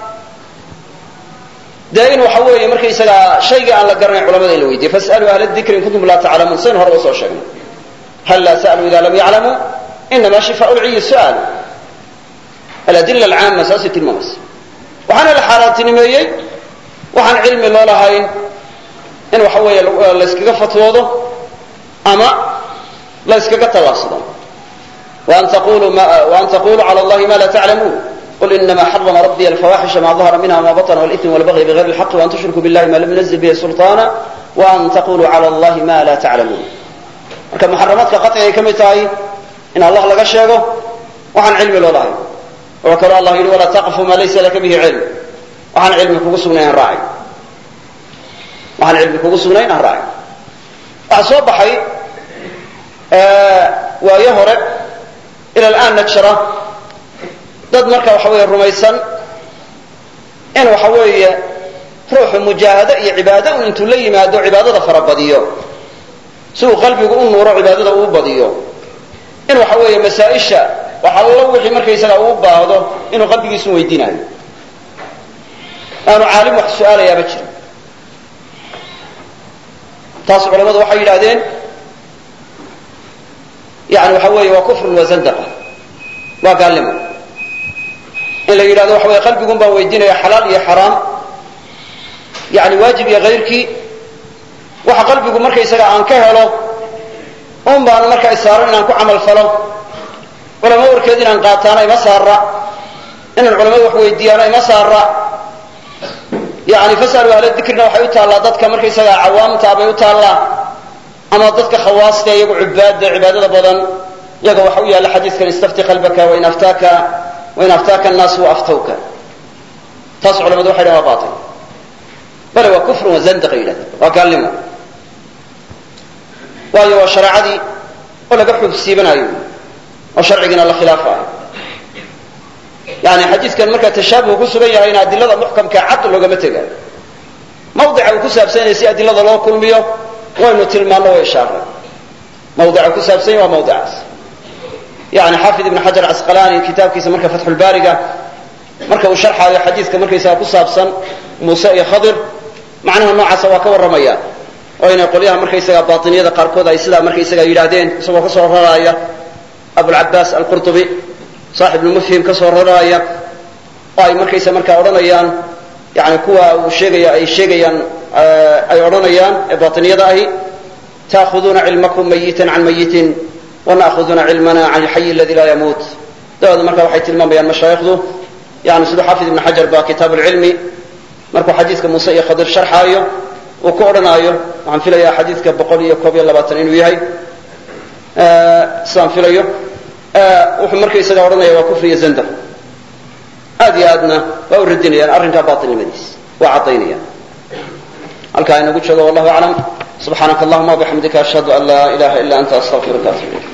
dee in waxa weeye markaysagaa shaygii aan la garanayn culamada in la weydiiyo fas'aluu ahla dikri in kuntum laa taclamuun saynu hore usoo sheegnay hal laa sa'aluu ida lam yaclamuu inama shifaa lciyi su'aalu aladilla alcaama saasay tilmaamaysa waxaana la xaaraantinimeeyey waxaan cilmi loo lahayn in waxa weeye layskaga fatwoodo ama layskaga tallaabsado وأن تقولوا, ما وأن تقولوا على الله ما لا تعلمون قل إنما حرم ربي الفواحش ما ظهر منها وما بطن والإثم والبغي بغير الحق وأن تشركوا بالله ما لم ينزل به سلطانا وأن تقولوا على الله ما لا تعلمون marka muxaramaadka qaطciga ka mid tahay in allah laga sheego waxaan cilmi loo lahayn oo kale allah yidhi walaa taqfu ma laysa laka bihi cilm waxaan cilmi kugu sugnayn raaci waxaan cilmi kugu sugnayn aan raaci waxaa soo baxay waayo hore ila al'aanna jira dad marka waxa weeye rumaysan in waxa weeye ruuxu mujaahado iyo cibaado un intuu la yimaado cibaadada farabadiyo si uu qalbigu u nuuro cibaadada uu badiyo in waxa weeye masaa-isha waxa alla wixii markaysaga uu baahdo inuu qalbigiisu weydiinayo aanu caalim wax su-aalayaaba jirin taas culamadu waxay yidhahdeen yani waxa weeye waa kufrun wa zandaqa waa gaalnimo in la yidhahdo waxa weye qalbigun baan weydiinaya xalaal iyo xaraam yani waajib iyo kayrkii waxa qalbigu markaysaga aan ka helo un baan markaa isaaran inaan ku camal falo culamo warkeed inaan qaataana ima saara inaan culamada wax weydiiyaana ima saara yani fasalu ahla dikrina waxay u taallaa dadka markaysaga cawaamta bay u taallaa ama dadka khawaasta iyagu cibaada cibaadada badan iyaga waxa u yaalla xadiidkan istafti qalbaka wain aftaaka wain aftaaka annaasu waaftawka taas culamadu waxay dhahan waa baatil bale waa kufrun wa zandaqa yidhahda waa gaalnimo waayo waa shareecadii oo laga xubsiibanayo oo sharcigiina la khilaafayo yani xadiidkan markaa tashaabuhu ku sugan yahay in adilada muxkamka cad loogama tegaayo mawdica uu ku saabsan yahay si adilada loo kulmiyo waynu tilmaano way ishaaray mawdica ku saabsan yahay waa mawdicaas yani xaafid ibn xajar casqalaani kitaabkiisa marka fatxulbaariga marka uu sharxaayo xadiidka markaysaga ku saabsan muuse iyo khadir macnaha noocaasa waa ka warramaya oo inay qolyaha markaysaga baatiniyada qaarkood ay sidaa markaysaga yidhaahdeen isagoo ka soo raraaya abulcabaas alqurtubi saaxib lmufhim ka soo raraaya oo ay markaysa markaa odhanayaan yani kuwa uu sheegaya ay sheegayaan ay odhanayaan ee baatiniyada ahi ta'khuduuna cilmakum mayitan can mayitin wana'khuduna cilmana can alxayi aladi laa yamuut dabeedna marka waxay tilmaamayaan mashaayikhdu yani siduu xaafid ibn xajar ba kitaab lcilmi markuu xadiidka muuse iyo khadir sharxaayo uu ku odhanaayo waxaan filayaa xadiidka boqol iyo koob iyo labaatan inuu yahay sidaan filayo wuxuu markaysaga odhanaya waa kufri iyo zandar aad iyo aadna waa u radinayaan arrinkaa baatilnimadiis waa caddaynayaan halkaa inagu joogo wallahu aclam subxaanaka allahuma wabixamdika ashhadu an laa ilaha illa anta astaqfiruka atuub ilayk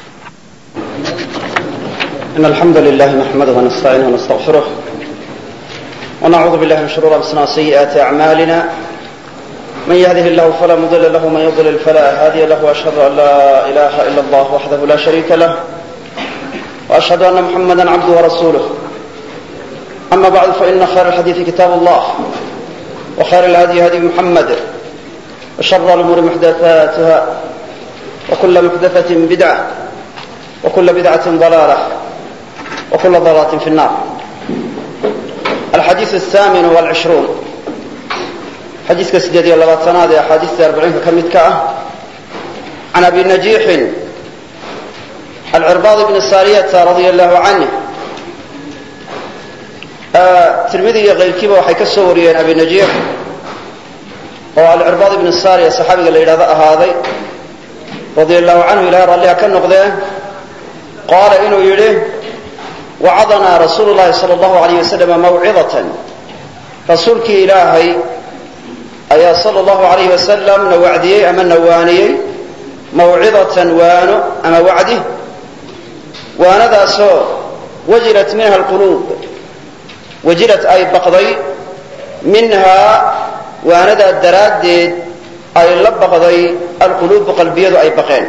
in alxamda lilahi naxmaduhu wanastaciinuhu wanastaqfiruh ونعوذ بالله من شرور أنفسنا وسيئات أعمالنا من يهده الله فلا مضل له ومن يضلل فلا هادي له وأشهد أن لا إله إلا الله وحده لا شريك له وأشهد أن محمدا عبده ورسوله أما بعد فإن خير الحديث كتاب الله وخير الهدي هدي محمد وشر الأمور محدثاتها وكل محدثة بدعة وكل بدعة ضلالة وكل ضلالة في النار الحديث الثامن والعشرون حديث كسيدي الله تنادي أحاديث أربعين كمدك عن أبي نجيح العرباض بن السارية رضي الله عنه ترمذي غير كيبا وحيك السوريين أبي نجيح والعرباض بن السارية صحابي اللي إلى هذا رضي الله عنه إلى رأى كان نقضيه قال إنه يليه وعظنا رسول الله صلى الله عليه وسلم موعظة رسولك إلهي أي صلى الله عليه وسلم نوعدي أما نواني موعظة وانو أما وعده وانا ذا سو وجلت منها القلوب وجلت أي بقضي منها وانا ذا الدراد أي لبقضي القلوب قلبية أي بقين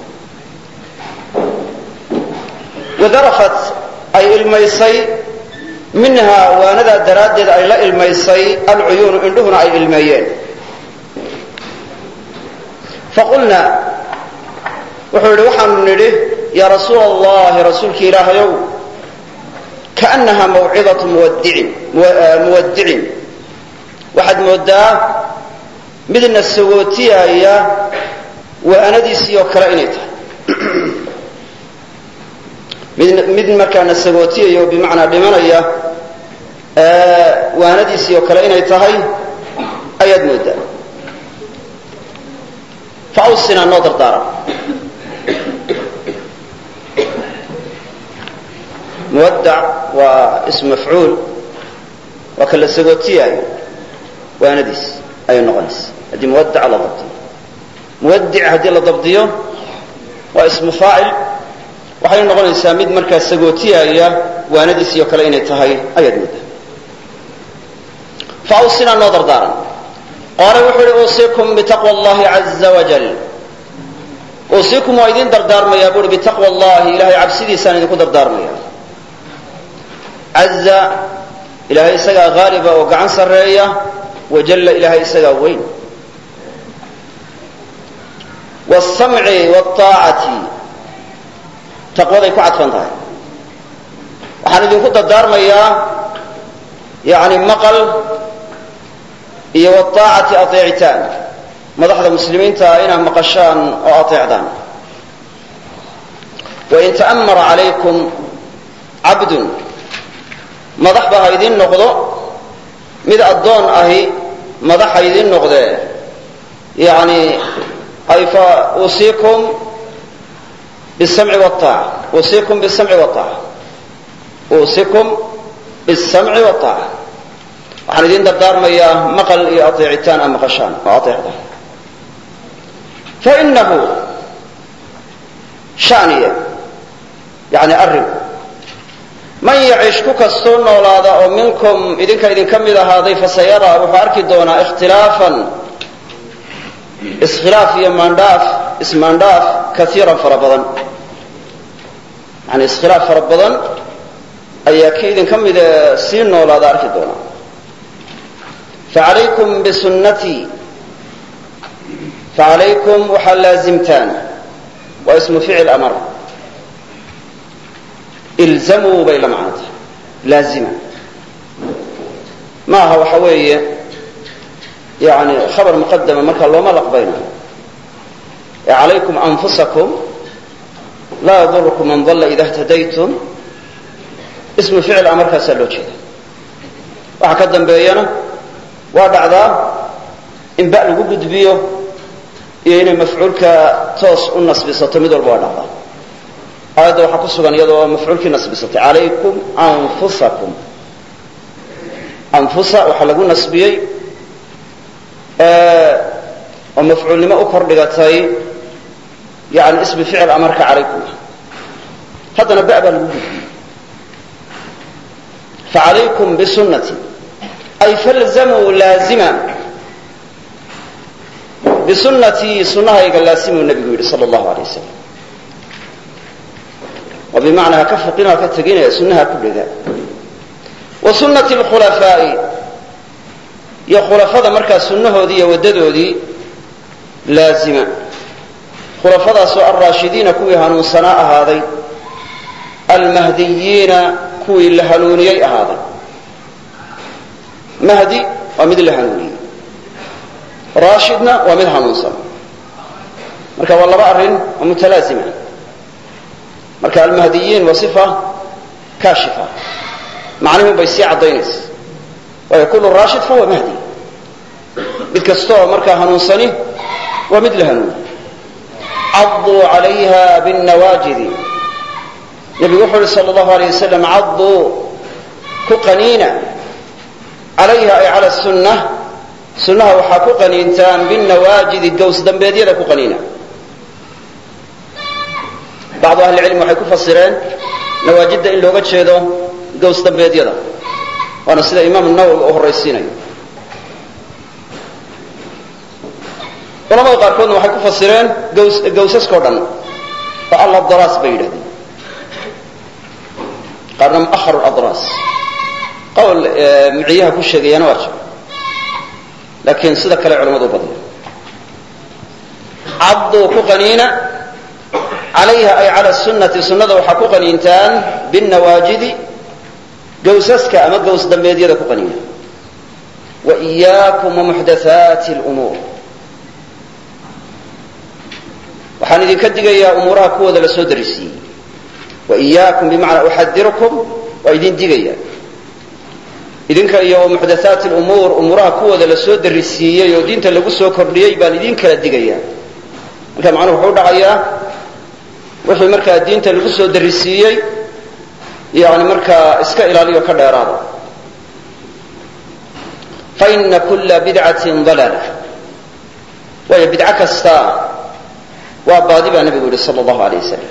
وذرفت أي ilmaysay minhaa waanadaa daraaddeed ay la ilmaysay alcuyuunu indhuhuna ay ilmeeyeen faqulnaa wuxuu yidhi waxaanu nidhi yaa rasuula allahi rasuulki ilaahayow kaأnnaha mawcidatu muwadicin waxaad moodaa midna sagootiyaaya waanadiisii oo kale inay tahay mid markaana sagootiyayo bimacnaa dhimanaya waanadiisii oo kale inay tahay ayaad moodaa faawsinaa noo dardaara muwaddac waa ism mafcuul waa ka la sagootiyaayo waanadiis ayay noqonaysa haddii muwaddaca la dabdiyo muwaddic haddii la dabdiyo waa ismu faacil waxay noqonaysaa mid markaa sagootiyaaya waanadiisii oo kale inay tahay ayaad moodaa faawsinaa noo dardaaran qaala wuxuu uhi uusiikum bitaqwa allahi caza wajal uusiikum waa idin dardaarmayaa buuhi bitaqwa allahi ilahay cabsidiisaan idinku dardaarmaya caza ilahay isagaa haaliba oo gacan sarreeya wajalla ilahay isagaa weyn wاsamci wاطaacati taqwaday ku cadfan tahay waxaan idinku dardaarmayaa yani maqal iyo wاطaacati aطeecitaan madaxda muslimiinta inaad maqashaan oo aطeecdaan wain ta'mara calaykum cabdun madax ba ha idin noqdo mid addoon ahi madax ha idin noqdee yani ay fa usiikum bisamci wاطaaca usiikum bisamci wاطaaca usiikum bisamci wاطaaca waxaan idin dardaarmayaa maqal iyo aطeecitaan a maqashaan oo aطeecdaan fainahu shaniye yani arrin man yacish ku kastoo noolaada oo minkum idinka idinka mid ahaaday fasayaraa wuxuu arki doonaa ikhtilaafan iskhilaaf iyo maandhaaf ismaandhaaf kaiiran fara badan yani iskhilaaf fara badan ayaa kii idinka mida sii noolaada arki doonaa facalaykum bisunnatii facalaykum waxaa laazimtaan waa ismu ficil amar ilzamuu bay la macno tahay laazima ma aha waxa weeye yani khabar muqadama marka looma laqbaynayo ee calaykum anfusakum laa yadurukum man dalla ida htadaytum ismu ficil a markaasaa loo jeeda waxa ka dambeeyana waa dhacdaa in ba lagu gudbiyo iyo inay mafcuulka toos u nasbisato mid walba waa dhacdaa aayadda waxaa ku sugan iyadoo mafcuulkii nasbisatay calaykum anfusakum anfusa waxaa lagu nasbiyey oo mafcuulnimo u kor dhigatay yani ismi ficil amarka calaykum haddana ba baa lagu gudbiyey facalaykum bisunati ay falzamuu laazima bisunnatii sunnahayga laasimuu nabigu yidhi sala allahu alay wasalam oo bimacnaa ha ka foqin ha ka teginaya sunnaha ku dhega wa sunnati alkhulafaa'i iyo khulafada markaa sunnahoodii iyo waddadoodii laazima khulafadaasoo alraashidiina kuwii hanuunsanaa ahaaday almahdiyiina kuwii la hanuuniyey ahaaday mahdi waa mid la hanuuniyey raashidna waa mid hanuunsan marka waa laba arrin oo mutalaazima marka almahdiyiin waa sifa kaashifa macnuhun bay sii caddaynaysa waayo kullu raashid fahuwa mahdi mid kastaoo markaa hanuunsani waa mid la hanuuni caduu calayha binnawaajidi nebigu wuxuu uhi sala allahu alayh wasalam caduu ku qaniina calayha ay cala sunna sunnaha waxaa ku qaniintaan binnawaajidi gows dambeedyada ku qaniina bacdu ahli cilmi waxay ku fasireen nawaajidda in looga jeedo gows dambeedyada waana sida imaam nawowi u horraysiinayo culamada qaarkoodna waxay ku fasireen gaws gawsaskao dhan oo aladraas bay yidhahdeen qaarna mu'ahar aladraas qowl miciyaha ku sheegayaana waa jiro laakiin sida kale culamadu u badna cadduu ku qaniina calayha ay cala sunnati sunnada waxaa ku qaniintaan binnawaajidi gawsaska ama gaws dambeedyada ku qaniina wa iyaakum wamuxdathaati lumuur waxaan idinka digayaa umuuraha kuwooda la soo darisiiyey wa iyaakum bimacnaa uxadirukum waa idin digaya idinka iyo wamuxdathaati lumuur umuuraha kuwooda la soo darisiiyey oo diinta lagu soo kordhiyey baan idin kala digaya marka macnuhu wuxuu dhacayaa wixii markaa diinta lagu soo darisiiyey yani markaa iska ilaaliyo ka dheeraada faina kula bidcatin dalaala waayo bidco kasta waa baadi baa nabigu yihi sala allahu alay wasalam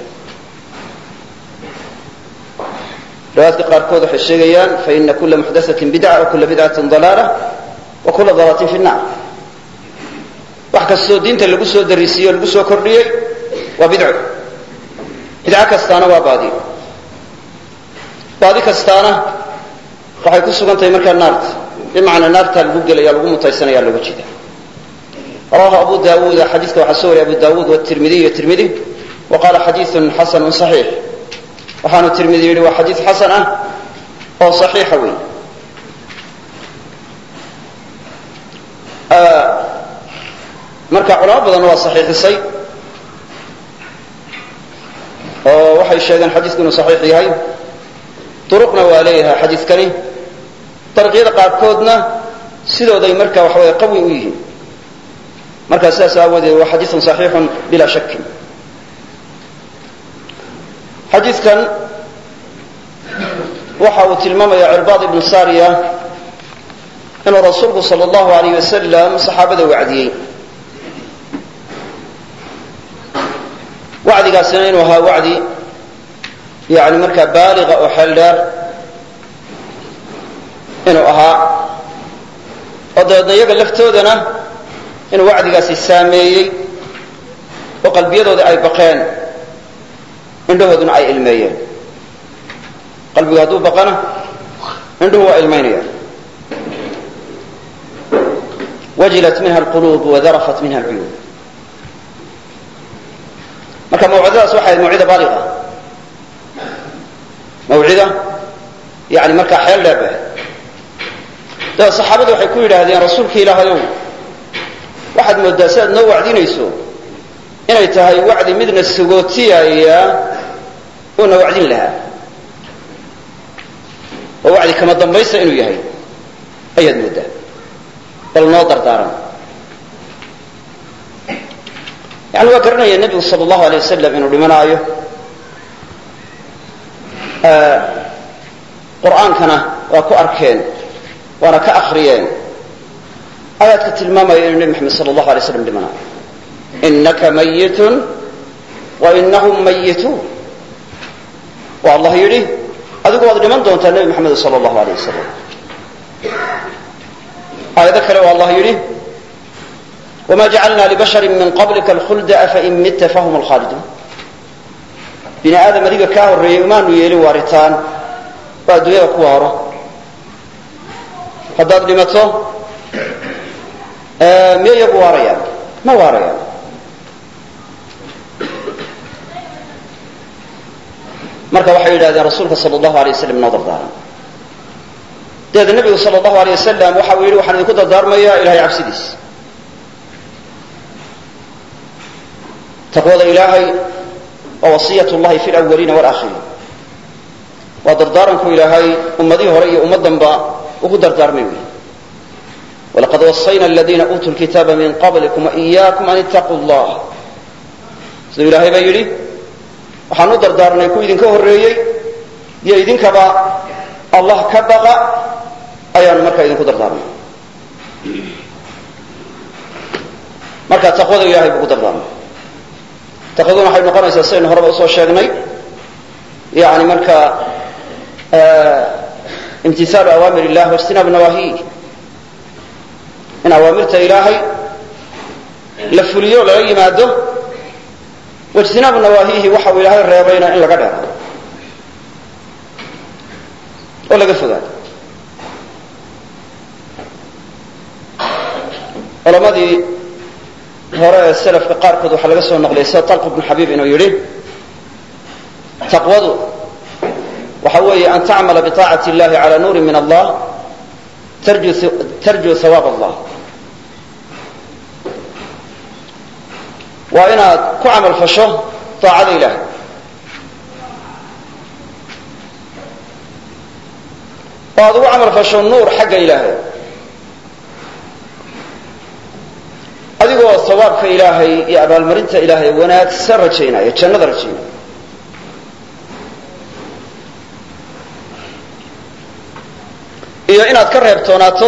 riwaayadka qaarkood waxay sheegayaan faina kula muxdathatin bidca wa kula bidcatin dalaala wa kula dalaalatin fi nnar wax kastoo diinta lagu soo darisiiye o lagu soo kordhiyey waa bidco bidco kastaana waa baadi baadi kastaana waxay ku sugan tahay markaa naarta bimacnaa naartaa lagu gelaya lagu mutaysanaya looga jeeda rawahu abu daawuud xadiidka waxaa soo wariyay abu daawuud watirmidiy iyo tirmidi wa qaala xadiiثun xasanu صaxiix waxaanu tirmidi yidhi waa xadiid xasan ah oo صaxiixa wey. marka culamo badanna waa saxiixisay oo waxay sheegeen xadiidku inuu saxiix yahay. duruqna waa leeyahay xadiidkani, dariiqyada qaarkoodna sidooday marka waxa way qawi u yihiin. marka sidaas aawadeed waa xadiiثun صaxiixun bilaa shakin. xadiidkan waxa uu tilmaamaya cirbaad ibnu sariya inuu rasuulku salى اllahu alayh wasalam saxaabada wacdiyey. wacdigaasina inuu ahaa wacdi yani markaa baaliga oo xeel dheer inuu ahaa, oo dabeedna iyaga laftoodana inuu wacdigaasi saameeyey oo qalbiyadooda ay baqeen, indhahooduna ay ilmeeyeen. qalbigu hadduu baqana indhuhu waa ilmaynayaan. wajilat minha alquluub wadarafat minha alcuyuub. marka mawcidadaas waxay ahayd mawcida baaliga, mawcida yani markaa xeel dheer ba ahayd. dabeed saxaabadu waxay ku yidhaahdeen rasuulka ilaahayow waxaad moodaa si aad noo wacdinayso inay tahay wacdi midna sugootiyaya uuna wacdin lahaa, oo wacdi kama dambaysta inuu yahay ayaad moodaa, bal noo dardaaran. yani waa garanaya nebigu sal allahu alay wasalam inuu dhimanaayo, qur'aankana waa ku arkeen waana ka akriyeen aayaadka tilmaamaya inuu nebi maxamed sal allahu alay slam dhimanaayo. inaka mayitun wa inahum mayituun. waa allah yidhi adigu waad dhiman doontaa nebi maxamed sal allahu alay wasalam. aayado kale waa allah yidhi wma jacalna libashari min qablika alkhulda afain mitta fahum alkhaaliduun. bini aadam adiga kaa horreeyey umaanu yeelin waaritaan oo adduunyada ku waaro. haddaad dhimato miya iyagu waarayaan? ma waarayaan. marka waxay yidhahdeen rasuulka sal allahu alay wasalam noo dardaaran. dabeedna nebigu sal allahu alay wasalam waxa uu yidhi waxaan idinku dardaarmayaa ilahay cabsidiis. taqwada ilaahay waa wasiyat llahi fi lawaliina walakhiriin. waa dardaaranku ilaahay ummadihii hore iyo ummaddanba ugu dardaarmay wey. walaqad wasayna aladiina uutuu lkitaaba min qablikum waiyakum an ittaquu llah. siduu ilaahay baa yidhi waxaan u dardaarnay ku idinka horreeyey iyo idinkaba allah ka baqa ayaanu markaa idinku dardaarnay. marka taqwada ilahay buu ku dardaarmay. taqwaduna waxay noqonaysaa sidaynu horeba usoo sheegnay yani marka imtisaalu awaamir illah waijtinaabu nawaahiih. in awaamirta ilaahay la fuliyo lala yimaado, waijtinaabu nawaahiihi waxa uu ilaahay reebayna in laga dheeraado oo laga fogaado. culamadii hore ee selafka qaarkood waxaa laga soo noqliyay sida talq bnu xabiib inuu yidhi taqwadu waxa weeye an tacmala biطaacati اllahi calى nuuri min allah tarju hawaab allah. waa inaad ku camal fasho طaacada ilahay oo aad ugu camal fasho nuur xagga ilaahay adigoo sawaabka ilaahay iyo abaalmarinta ilaahay wanaagsan rajaynaya, jannada rajaynaya. iyo inaad ka reebtoonaato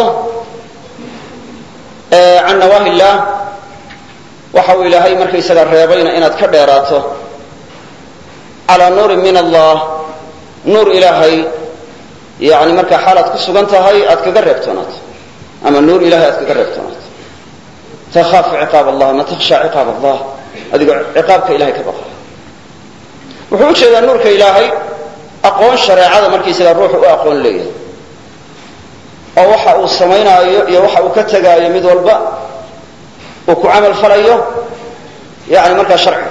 can nawaahi illah waxa uu ilaahay markaysaga reebayna inaad ka dheeraato calaa nuurin min allah, nuur ilaahay yani markaa xaalaad ku sugan tahay aad kaga reebtoonaato, ama nuur ilahay aad kaga reebtoonaato. takhaafu ciqaab allah ma takhsha ciqaab allah, adigoo ciqaabka ilahay ka baqa. wuxuu u jeedaa nuurka ilaahay aqoon shareecada markaysaga ruuxu u aqoon leeyahay, oo waxa uu samaynaayo iyo waxa uu ka tegaayo mid walba uu ku camal falayo yani markaa sharciga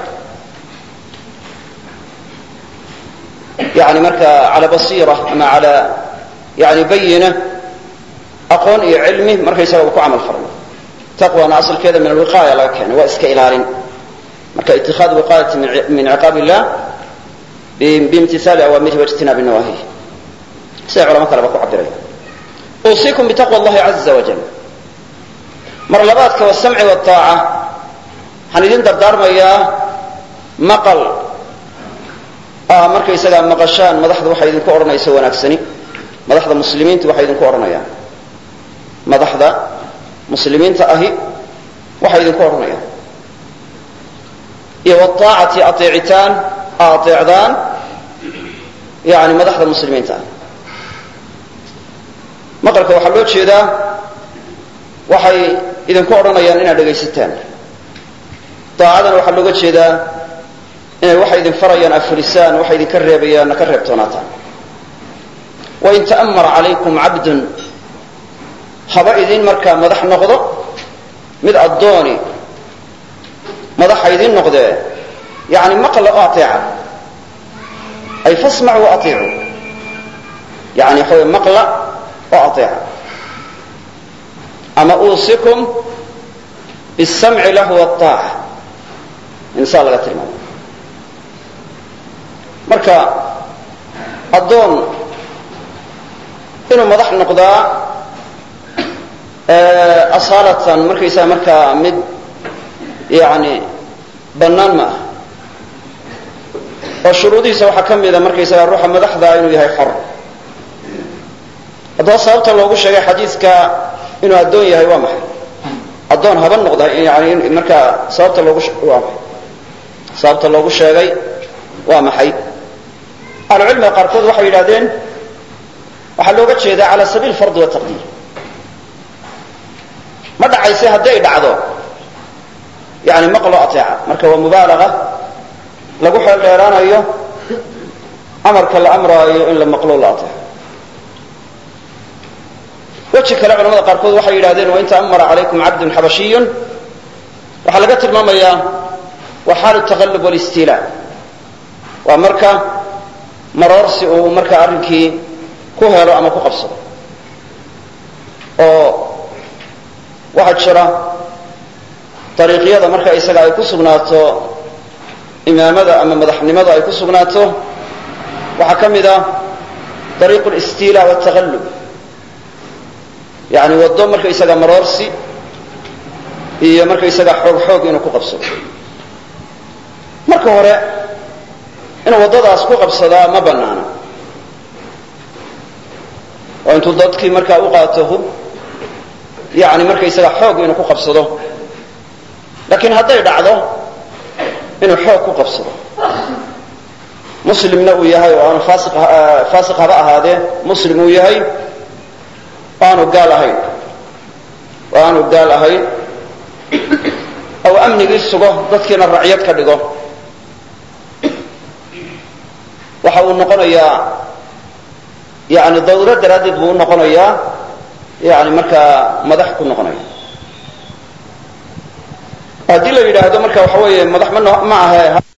yani markaa cala basiira ama ala yani bayina aqoon iyo cilmi markaysaga uu ku camal falayo taqwana asalkeeda min alwiqaaya laga keenay waa iska ilaalin marka itikaad wiqaayati min ciqaab illah biimtihaali awaamirihi waijtinaabi nawaahihi siday culamo kaleba ku cabiraya uusiikum bitaqwa allahi caza wajal mar labaadka wasamci waaaca waxaan idin dardaarmayaa maqal markaysagaa maqashaan madaxda waxay idinku odhanayso wanaagsani madaxda muslimiinta waxay idinku odhanayaan madaxda muslimiinta ahi waxay idinku odhanayaan iyo waaacati aeecitaan aeecdaan yani madaxda muslimiinta ah maqalka waxaa loo jeedaa waxay idinku odhanayaan inaad dhegaysataan daacadana waxaa looga jeedaa inay waxay idin farayaan aad fulisaan waxay idinka reebayaanna ka reebtoonaataan wain ta'amara calaykum cabdun haba idin markaa madax noqdo mid addooni madaxa idin noqdee yani maqla oo aeeca ay fasmac wa aiicu yani waxa wey maqla oo aeeca ama uusikum bisamci lahu waaaca insaa laga tilmaamo marka addoon inuu madax noqdaa asaalatan markaysaga markaa mid yani bannaan ma ah oo shuruudihiisa waxaa ka mida markaysaga ruuxa madaxdaa inuu yahay xor haddaba sababta loogu sheegay xadiidka inuu addoon yahay waa maxay addoon haba noqda yani markaa sababta loogu waa maxay sababta loogu sheegay waa maxay ahlucilmiga qaarkood waxay yidhahdeen waxaa looga jeedaa cala sabiil fardi wataqdiir ma dhacayse hadday dhacdo yani maqlo aeeca marka waa mubaalaga lagu xeel dheeraanayo amarka la amraayo in la maqlo la aeeco weji kale culamada qaarkood waxay yidhahdeen wain ta'amara calaykum cabdun xabashiyun waxaa laga tilmaamayaa waa xaalu taqallub walistiila waa marka maroorsi uu marka arrinkii ku helo ama ku qabsado oo waxaa jira dariiqyada marka isaga ay ku sugnaato imaamada ama madaxnimada ay ku sugnaato waxaa ka mid ah dariiqu listiila waltaqallub yani waddo markaysaga maroorsi iyo markaysaga xoog xoog inuu ku qabsado marka hore inuu waddadaas ku qabsadaa ma banaana oo intuu dadkii markaa u qaato hub yani markaysaga xoog inuu ku qabsado laakiin hadday dhacdo inuu xoog ku qabsado muslimna uu yahay oo aanu faasiq haba ahaadee muslim uu yahay aanu gaal ahayn oo aanu gaal ahayn ou amnigii sugo dadkiina racyad ka dhigo waxa uu noqonayaa yani dawro daraaddeed buu u noqonayaa yani markaa madax ku noqonaya haddii la yidhaahdo marka waxa weeye madax ma ma ahe